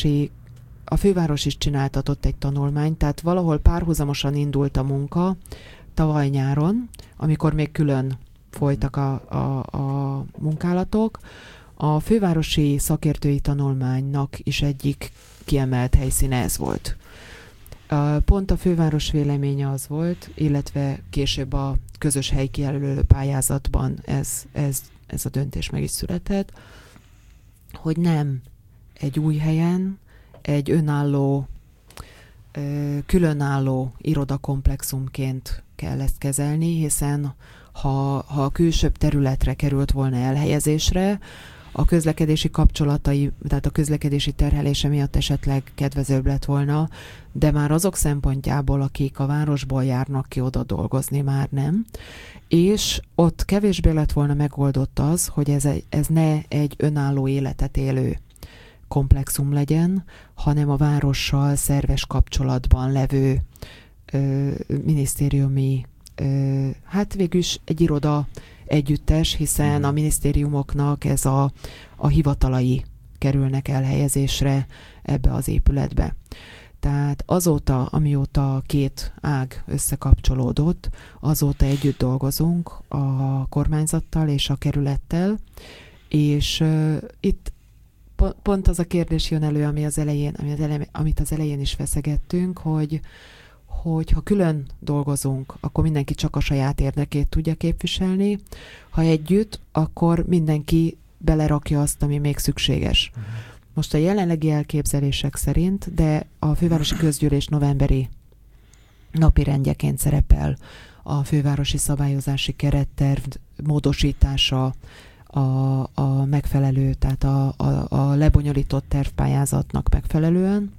főváros is csináltatott egy tanulmányt, tehát valahol párhuzamosan indult a munka tavaly nyáron, amikor még külön folytak a munkálatok. A fővárosi szakértői tanulmánynak is egyik kiemelt helyszíne ez volt. Pont a főváros véleménye az volt, illetve később a közös helykijelölő pályázatban ez a döntés meg is született, hogy nem egy új helyen, egy önálló, különálló irodakomplexumként kell ezt kezelni, hiszen ha a külsőbb területre került volna elhelyezésre, a közlekedési kapcsolatai, tehát a közlekedési terhelése miatt esetleg kedvezőbb lett volna, de már azok szempontjából, akik a városból járnak ki oda dolgozni, már nem. És ott kevésbé lett volna megoldott az, hogy ez ne egy önálló életet élő komplexum legyen, hanem a várossal szerves kapcsolatban levő minisztériumi, hát végülis egy iroda együttes, hiszen a minisztériumoknak ez a hivatalai kerülnek elhelyezésre ebbe az épületbe. Tehát azóta, amióta két ág összekapcsolódott, azóta együtt dolgozunk a kormányzattal és a kerülettel, és itt pont az a kérdés jön elő, amit az elején is feszegettünk, hogy ha külön dolgozunk, akkor mindenki csak a saját érdekét tudja képviselni, ha együtt, akkor mindenki belerakja azt, ami még szükséges. Most a jelenlegi elképzelések szerint, de a fővárosi közgyűlés novemberi napirendjeként szerepel a fővárosi szabályozási keretterv módosítása, a megfelelő, tehát a lebonyolított tervpályázatnak megfelelően,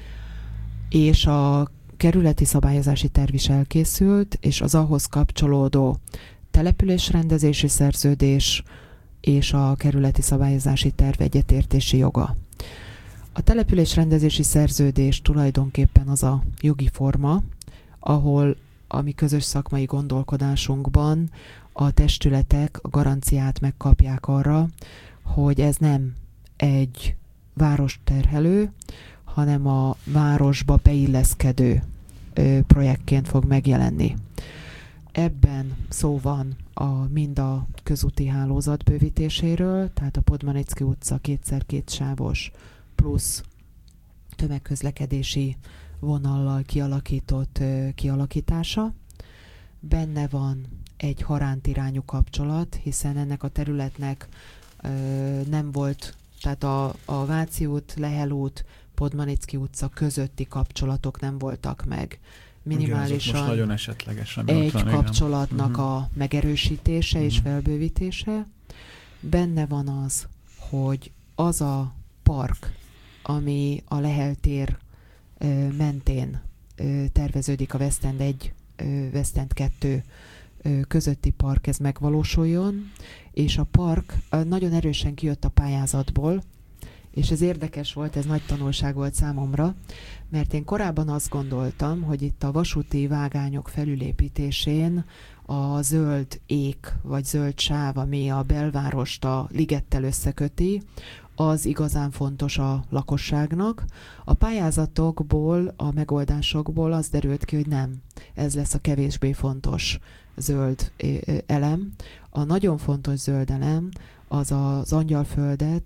és a kerületi szabályozási terv is elkészült, és az ahhoz kapcsolódó településrendezési szerződés és a kerületi szabályozási terv egyetértési joga. A településrendezési szerződés tulajdonképpen az a jogi forma, ahol a mi közös szakmai gondolkodásunkban a testületek a garanciát megkapják arra, hogy ez nem egy városterhelő, hanem a városba beilleszkedő projektként fog megjelenni. Ebben szó van mind a közúti hálózat bővítéséről, tehát a Podmanicki utca 2x2 sávos plusz tömegközlekedési vonallal kialakított kialakítása. Benne van egy Haránt irányú kapcsolat, hiszen ennek a területnek nem volt, tehát a Váci út, Lehel út, Podmanicki utca közötti kapcsolatok nem voltak meg. Minimálisan most nagyon esetleges, egy kapcsolatnak a megerősítése és felbővítése. Benne van az, hogy az a park, ami a Lehel tér mentén terveződik, a West End 1, West End 2 közötti park, ez megvalósuljon, és a park nagyon erősen kijött a pályázatból, és ez érdekes volt, ez nagy tanulság volt számomra, mert én korábban azt gondoltam, hogy itt a vasúti vágányok felülépítésén a zöld ék, vagy zöld sáv, ami a belvárost a ligettel összeköti, az igazán fontos a lakosságnak. A pályázatokból, a megoldásokból az derült ki, hogy nem. Ez lesz a kevésbé fontos zöld elem. A nagyon fontos zöld elem az az Angyalföldet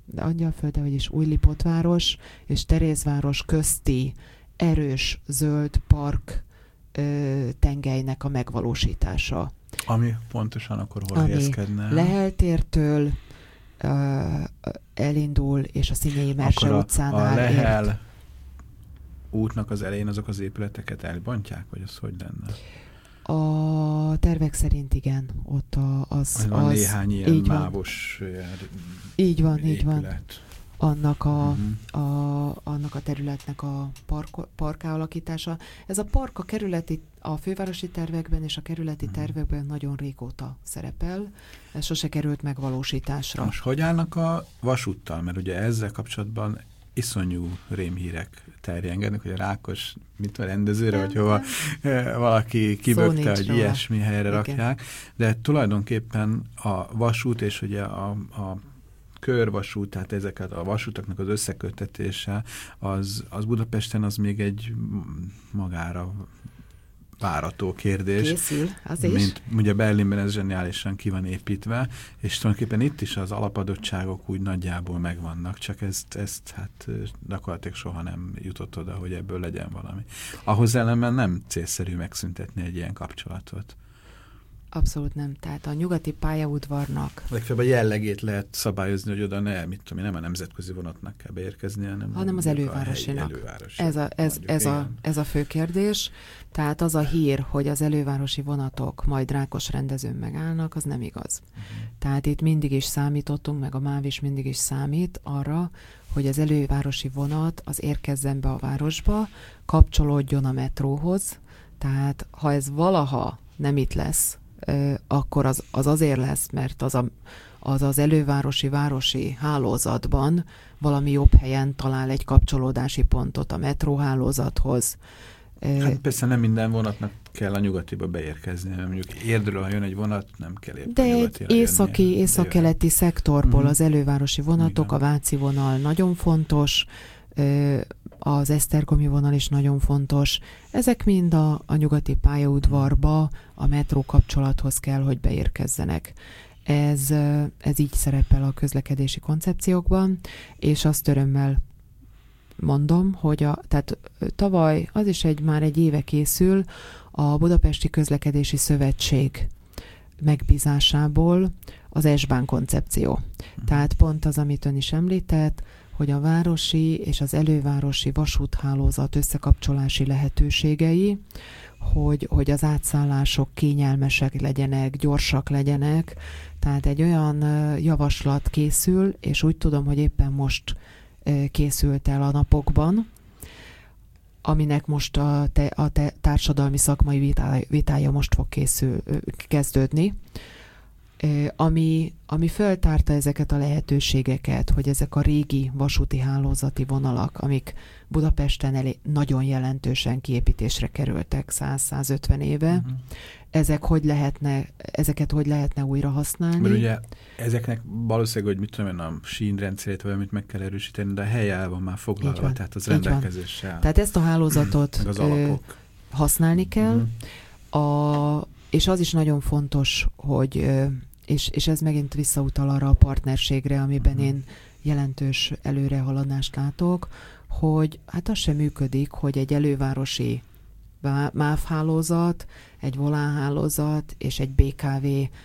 Angyalföld, vagyis Újlipótváros és Terézváros közti erős zöld park tengelynek a megvalósítása. Ami pontosan akkor hol helyezkedne? Lehel tértől elindul, és a Színei Merse utcánál a Lehel útnak az elején azok az épületeket elbontják, vagy az hogy lenne? A tervek szerint igen. Ott az néhány ilyen mávos így van, épület. Így van. Annak a területnek a parká alakítása. Ez a park a fővárosi tervekben és a kerületi tervekben nagyon régóta szerepel. Ez sose került megvalósításra. Most hogy állnak a vasúttal? Mert ugye ezzel kapcsolatban iszonyú rémhírek terjengenek, hogy a Rákos, mint a rendezőre, vagy hova valaki kibökte, hogy ilyesmi helyre rakják. De tulajdonképpen a vasút és ugye a körvasút, tehát ezeket a vasútaknak az összeköttetése, az Budapesten az még egy magára várató kérdés. Készül, az is. Mint ugye Berlinben ez zseniálisan ki van építve, és tulajdonképpen itt is az alapadottságok úgy nagyjából megvannak, csak ezt hát gyakorlatilag soha nem jutott oda, hogy ebből legyen valami. Ahhoz ellenben nem célszerű megszüntetni egy ilyen kapcsolatot. Abszolút nem. Tehát a nyugati pályaudvarnak... Legfeljebb a jellegét lehet szabályozni, hogy oda nem a nemzetközi vonatnak kell beérkeznie, hanem az elővárosinak. Ez a fő kérdés. Tehát az a hír, hogy az elővárosi vonatok majd Rákos rendezőn megállnak, az nem igaz. Tehát itt mindig is számítottunk, meg a MÁV is mindig is számít arra, hogy az elővárosi vonat az érkezzen be a városba, kapcsolódjon a metróhoz. Tehát ha ez valaha nem itt lesz, akkor az azért lesz, mert az elővárosi városi hálózatban valami jobb helyen talál egy kapcsolódási pontot a metróhálózathoz. Hát persze nem minden vonatnak kell a nyugatiba beérkezni, mert mondjuk Érdről, ha jön egy vonat, nem kell éppen de egy észak-keleti szektorból az elővárosi vonatok, igen. A Váci vonal nagyon fontos, az esztergomi vonal is nagyon fontos. Ezek mind a nyugati pályaudvarba, a metró kapcsolathoz kell, hogy beérkezzenek. Ez így szerepel a közlekedési koncepciókban, és azt örömmel mondom, hogy tehát tavaly, az is már egy éve készül, a Budapesti Közlekedési Szövetség megbízásából az S-Bahn koncepció. Tehát pont az, amit ön is említett, hogy a városi és az elővárosi vasúthálózat összekapcsolási lehetőségei, hogy az átszállások kényelmesek legyenek, gyorsak legyenek. Tehát egy olyan javaslat készül, és úgy tudom, hogy éppen most készült el a napokban, aminek most a társadalmi szakmai vitája most fog kezdődni, ami föltárta ezeket a lehetőségeket, hogy ezek a régi vasúti hálózati vonalak, amik Budapesten nagyon jelentősen kiépítésre kerültek 100-150 éve, ezeket hogy lehetne újra használni. Mert ugye ezeknek valószínűleg, hogy mit tudom én, a sínrendszerét vagy amit meg kell erősíteni, de a helye el van már foglalva, tehát az rendelkezéssel. Tehát ezt a hálózatot használni kell, és az is nagyon fontos, hogy és ez megint visszautal arra a partnerségre, amiben én jelentős előrehaladást látok, hogy hát az sem működik, hogy egy elővárosi MÁV hálózat, egy Volán hálózat és egy BKV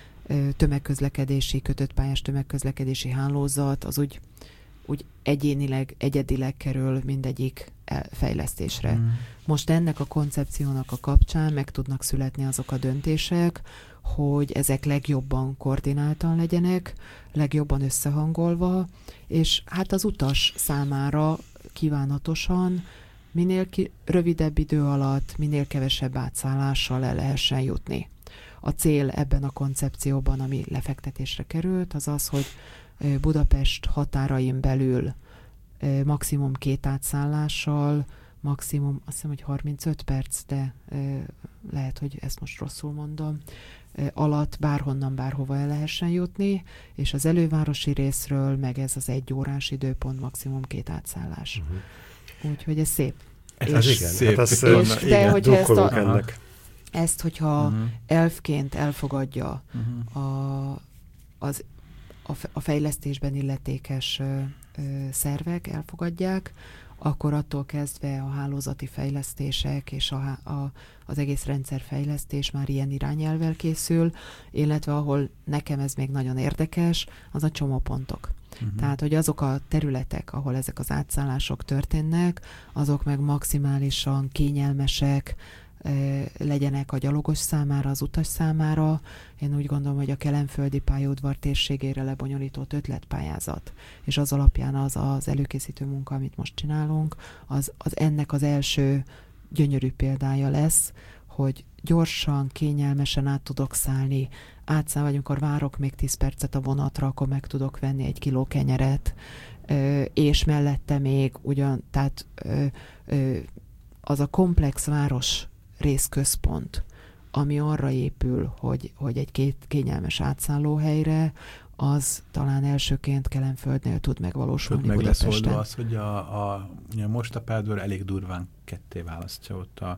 kötött pályás tömegközlekedési hálózat, az úgy egyedileg kerül mindegyik fejlesztésre. Most ennek a koncepciónak a kapcsán meg tudnak születni azok a döntések, hogy ezek legjobban koordináltan legyenek, legjobban összehangolva, és hát az utas számára kívánatosan minél rövidebb idő alatt, minél kevesebb átszállással el lehessen jutni. A cél ebben a koncepcióban, ami lefektetésre került, az az, hogy Budapest határain belül maximum 2 átszállással, maximum, azt hiszem, hogy 35 perc, de lehet, hogy ezt most rosszul mondom, alatt bárhonnan, bárhova el lehessen jutni, és az elővárosi részről meg ez az 1 órás időpont, maximum 2 átszállás. Úgyhogy ez szép. Ez igen. Szép. De hogyha hogyha elfként elfogadja az a fejlesztésben illetékes szervek elfogadják, akkor attól kezdve a hálózati fejlesztések és az egész rendszerfejlesztés már ilyen irányelvvel készül, illetve ahol nekem ez még nagyon érdekes, az a csomópontok. Tehát, hogy azok a területek, ahol ezek az átszállások történnek, azok meg maximálisan kényelmesek legyenek a gyalogos számára, az utas számára. Én úgy gondolom, hogy a kelenföldi pályaudvar térségére lebonyolított ötletpályázat, és az alapján az előkészítő munka, amit most csinálunk, az ennek az első gyönyörű példája lesz, hogy gyorsan, kényelmesen át tudok szállni, vagy amikor várok még 10 percet a vonatra, akkor meg tudok venni 1 kiló kenyeret, és mellette még tehát az a komplex város részközpont, ami arra épül, hogy egy kényelmes átszállóhelyre, az talán elsőként Kelenföldnél tud megvalósulni Budapesten. Meg lesz oldva az, hogy most a pályaudvar elég durván ketté választja ott a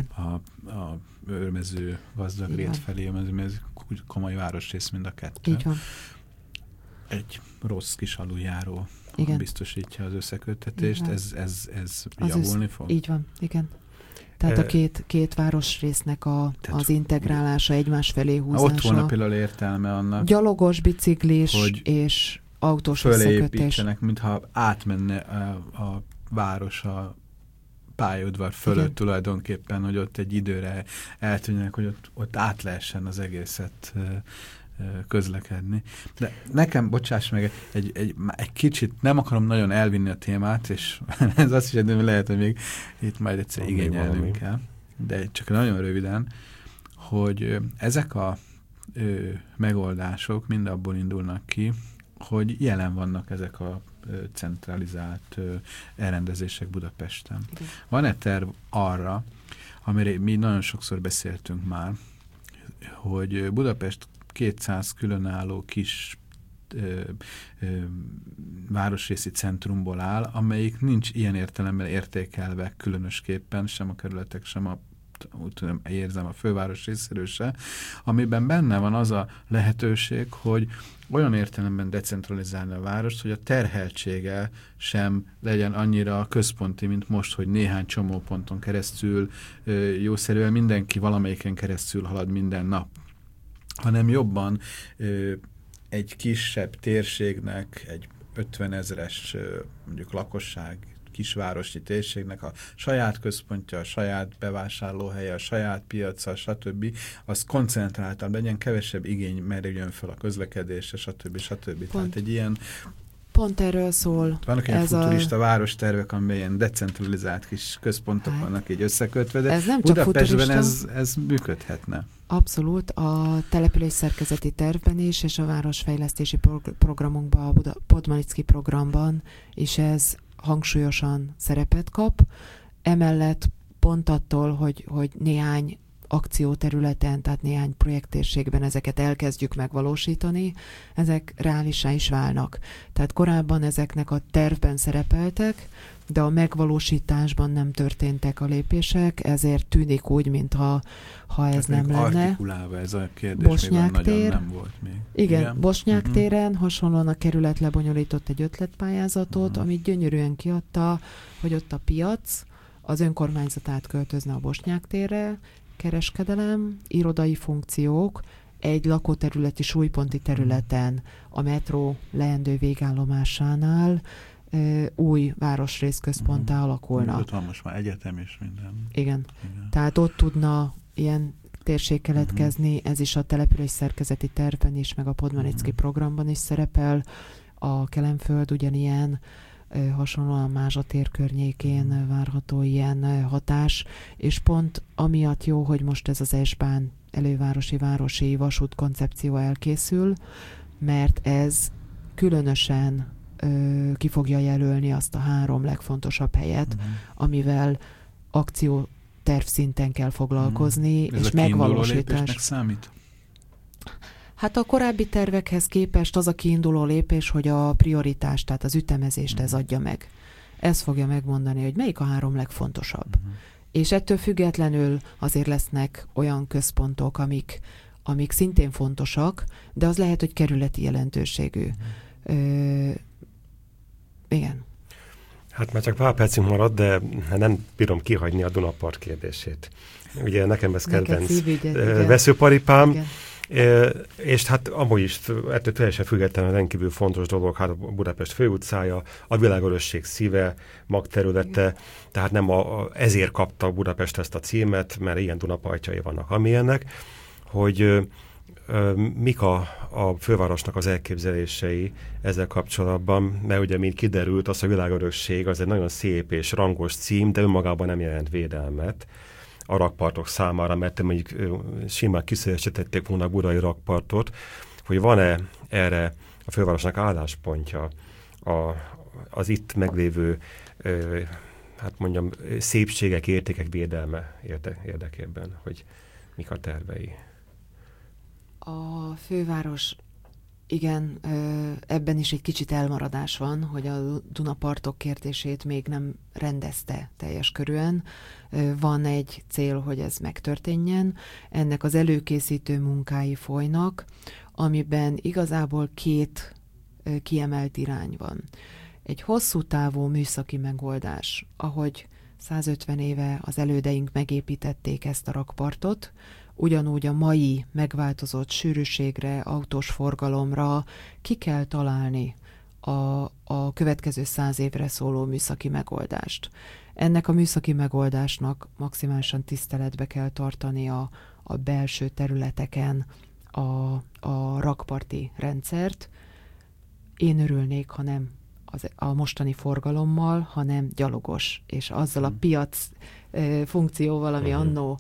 őrmező gazdag rét felé, ez komoly városrész mind a kettő. Így van. Egy rossz kis aluljáró biztosítja az összeköttetést, ez javulni fog? Így van, igen. Tehát a két városrésznek az integrálása, egymás felé húzása. Ott volna például értelme annak. Gyalogos, biciklis és autós összekötés. Fölépítsenek, mintha átmenne a város a pályaudvar fölött tulajdonképpen, hogy ott egy időre eltűnjenek, hogy ott át lehessen az egészet közlekedni. De nekem, bocsáss meg, egy kicsit nem akarom nagyon elvinni a témát, és ez azt is hogy lehet, hogy még itt majd egyszer igényelnünk kell, de csak nagyon röviden, hogy ezek a megoldások mind abból indulnak ki, hogy jelen vannak ezek a centralizált elrendezések Budapesten. Igen. Van-e terv arra, amire mi nagyon sokszor beszéltünk már, hogy Budapest 200 különálló kis városrészi centrumból áll, amelyik nincs ilyen értelemben értékelve különösképpen, sem a kerületek, sem úgy tudom, érzem a főváros részéről se, amiben benne van az a lehetőség, hogy olyan értelemben decentralizálni a várost, hogy a terheltsége sem legyen annyira központi, mint most, hogy néhány csomóponton keresztül jószerűen mindenki valamelyiken keresztül halad minden nap, hanem jobban egy kisebb térségnek, egy 50 000-es mondjuk lakosság kisvárosi térségnek a saját központja, a saját bevásárlóhelye, a saját piaca, stb. Az koncentráltabb legyen, kevesebb igény merüljön fel a közlekedésre, stb. Tehát egy ilyen... Pont erről szól. Vannak ilyen futurista várostervek, amelyen decentralizált kis központok vannak így összekötve, de ez nem Budapestben ez működhetne. Abszolút. A település szerkezeti tervben is, és a városfejlesztési programunkban, a Podmanicki programban is ez hangsúlyosan szerepet kap. Emellett pont attól, hogy néhány akcióterületen, tehát néhány projekttérségben ezeket elkezdjük megvalósítani, ezek reálissá is válnak. Tehát korábban ezeknek a tervben szerepeltek, de a megvalósításban nem történtek a lépések, ezért tűnik úgy, mintha ez nem lenne. Artikulálva ez a kérdés, Bosnyák tér, nem volt még. Igen, Bosnyák téren hasonlóan a kerület lebonyolított egy ötletpályázatot, amit gyönyörűen kiadta, hogy ott a piac, az önkormányzat átköltözne a Bosnyák térre, kereskedelem, irodai funkciók, egy lakóterületi súlyponti területen a metró leendő végállomásánál új városrészközponttá alakulna. Ott van most már egyetem és minden. Igen. Tehát ott tudna ilyen térség keletkezni, ez is a település szerkezeti tervben is, meg a Podmanicki programban is szerepel. A Kelenföld ugyanilyen, hasonlóan Mázsa tér környékén várható ilyen hatás, és pont amiatt jó, hogy most ez az S-bán elővárosi vasút koncepció elkészül, mert ez különösen ki fogja jelölni azt a 3 legfontosabb helyet, amivel akcióterv szinten kell foglalkozni, és megvalósítás. Számít? Hát a korábbi tervekhez képest az a kiinduló lépés, hogy a prioritás, tehát az ütemezést ez adja meg. Ez fogja megmondani, hogy melyik a 3 legfontosabb. És ettől függetlenül azért lesznek olyan központok, amik szintén fontosak, de az lehet, hogy kerületi jelentőségű. Igen. Hát már csak pár percünk maradt, de nem bírom kihagyni a Dunapart kérdését. Ugye nekem ez kedvenc veszőparipám, és hát amúgy is ettől teljesen függetlenül rendkívül fontos dolog, hát a Budapest főutcája, a világörösség szíve, magterülete, tehát nem ezért kapta Budapest ezt a címet, mert ilyen Dunapartjai vannak, amilyenek, hogy mik a fővárosnak az elképzelései ezzel kapcsolatban, mert ugye, mint kiderült, az a világörökség az egy nagyon szép és rangos cím, de önmagában nem jelent védelmet a rakpartok számára, mert mondjuk simán kiszélesítették volna a budai rakpartot, hogy van-e erre a fővárosnak álláspontja az itt meglévő hát mondjam, szépségek, értékek védelme érdekében, hogy mik a tervei. A főváros, igen, ebben is egy kicsit elmaradás van, hogy a Dunapartok kérdését még nem rendezte teljes körűen. Van egy cél, hogy ez megtörténjen. Ennek az előkészítő munkái folynak, amiben igazából 2 kiemelt irány van. Egy hosszú távú műszaki megoldás, ahogy 150 éve az elődeink megépítették ezt a rakpartot, ugyanúgy a mai megváltozott sűrűségre, autós forgalomra ki kell találni a következő 100 évre szóló műszaki megoldást. Ennek a műszaki megoldásnak maximálisan tiszteletbe kell tartani a belső területeken a rakparti rendszert. Én örülnék, ha nem a mostani forgalommal, hanem gyalogos, és azzal a piac funkcióval, ami annó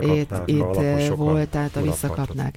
itt volt, tehát visszakapnák.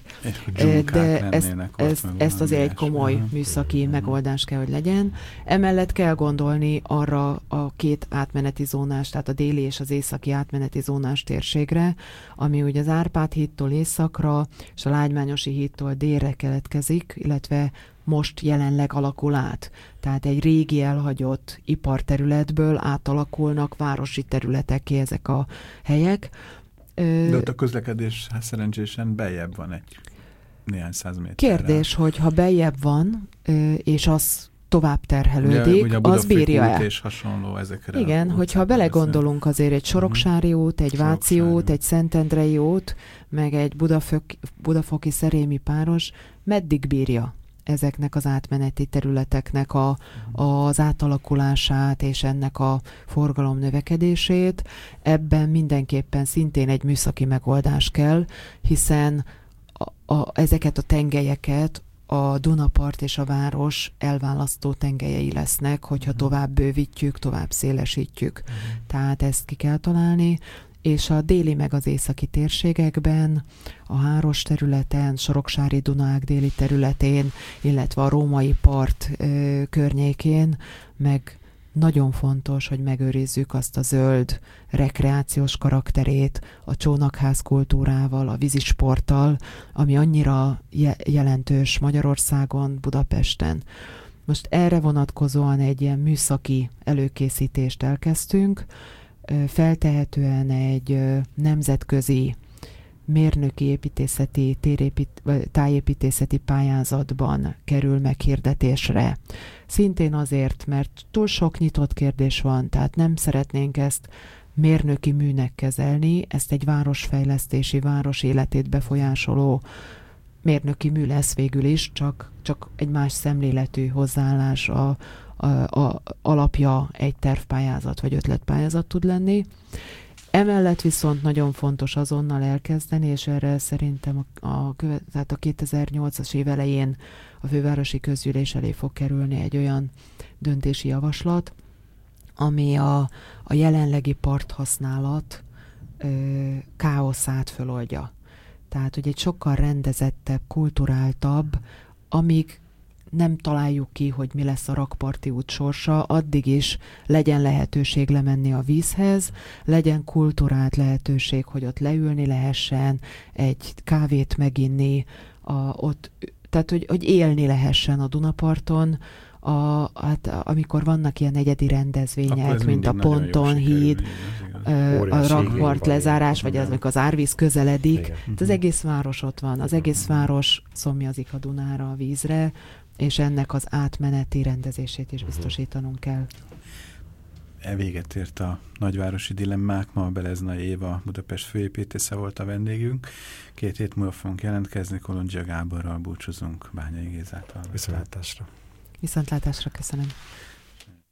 De ezt azért egy komoly műszaki megoldás kell, hogy legyen. Emellett kell gondolni arra a 2 átmeneti zónás, tehát a déli és az északi átmeneti zónás térségre, ami ugye az Árpád hídtól északra, és a Lágymányosi hídtól délre keletkezik, illetve most jelenleg alakul át. Tehát egy régi elhagyott iparterületből átalakulnak városi területekké ezek a helyek. De ott a közlekedés szerencsésen beljebb van néhány 100 méterre. Kérdés, hogy ha beljebb van, és az tovább terhelődik, ugye az bírja el. És hasonló ezekre. Igen, hogyha belegondolunk azért egy Soroksári út, egy Váci út, egy Szentendrei út, meg egy budafoki szerémi páros, meddig bírja ezeknek az átmeneti területeknek az átalakulását és ennek a forgalom növekedését. Ebben mindenképpen szintén egy műszaki megoldás kell, hiszen ezeket a tengelyeket a Dunapart és a város elválasztó tengelyei lesznek, hogyha tovább bővítjük, tovább szélesítjük. Tehát ezt ki kell találni, és a déli meg az északi térségekben, a Háros területen, Soroksári Dunaág déli területén, illetve a római part környékén, meg nagyon fontos, hogy megőrizzük azt a zöld rekreációs karakterét, a csónakház kultúrával, a vízisporttal, ami annyira jelentős Magyarországon, Budapesten. Most erre vonatkozóan egy ilyen műszaki előkészítést elkezdtünk, feltehetően egy nemzetközi mérnöki építészeti, tájépítészeti pályázatban kerül meghirdetésre. Szintén azért, mert túl sok nyitott kérdés van, tehát nem szeretnénk ezt mérnöki műnek kezelni, ezt egy városfejlesztési, város életét befolyásoló mérnöki mű lesz végül is, csak egy más szemléletű hozzáállás a alapja egy tervpályázat vagy ötletpályázat tud lenni. Emellett viszont nagyon fontos azonnal elkezdeni, és erre szerintem tehát a 2008-as év elején a fővárosi közgyűlés elé fog kerülni egy olyan döntési javaslat, ami a jelenlegi parthasználat káoszát föloldja. Tehát, hogy egy sokkal rendezettebb, kulturáltabb, amíg nem találjuk ki, hogy mi lesz a rakparti út sorsa, addig is legyen lehetőség lemenni a vízhez, legyen kulturált lehetőség, hogy ott leülni lehessen, egy kávét meginni, tehát hogy élni lehessen a Dunaparton, amikor vannak ilyen egyedi rendezvények, mint a pontonhíd, a rakpart lezárás, vagy az, amikor az árvíz közeledik, az egész város ott van, az egész város szomjazik a Dunára, a vízre, és ennek az átmeneti rendezését is biztosítanunk kell. Véget ért a nagyvárosi dilemmák. Ma Beleznai Éva, Budapest főépítésze volt a vendégünk. 2 hét múlva fogunk jelentkezni, Kolondzsia Gáborral búcsúzunk Bányai Gézától. Viszontlátásra. Viszontlátásra, köszönöm.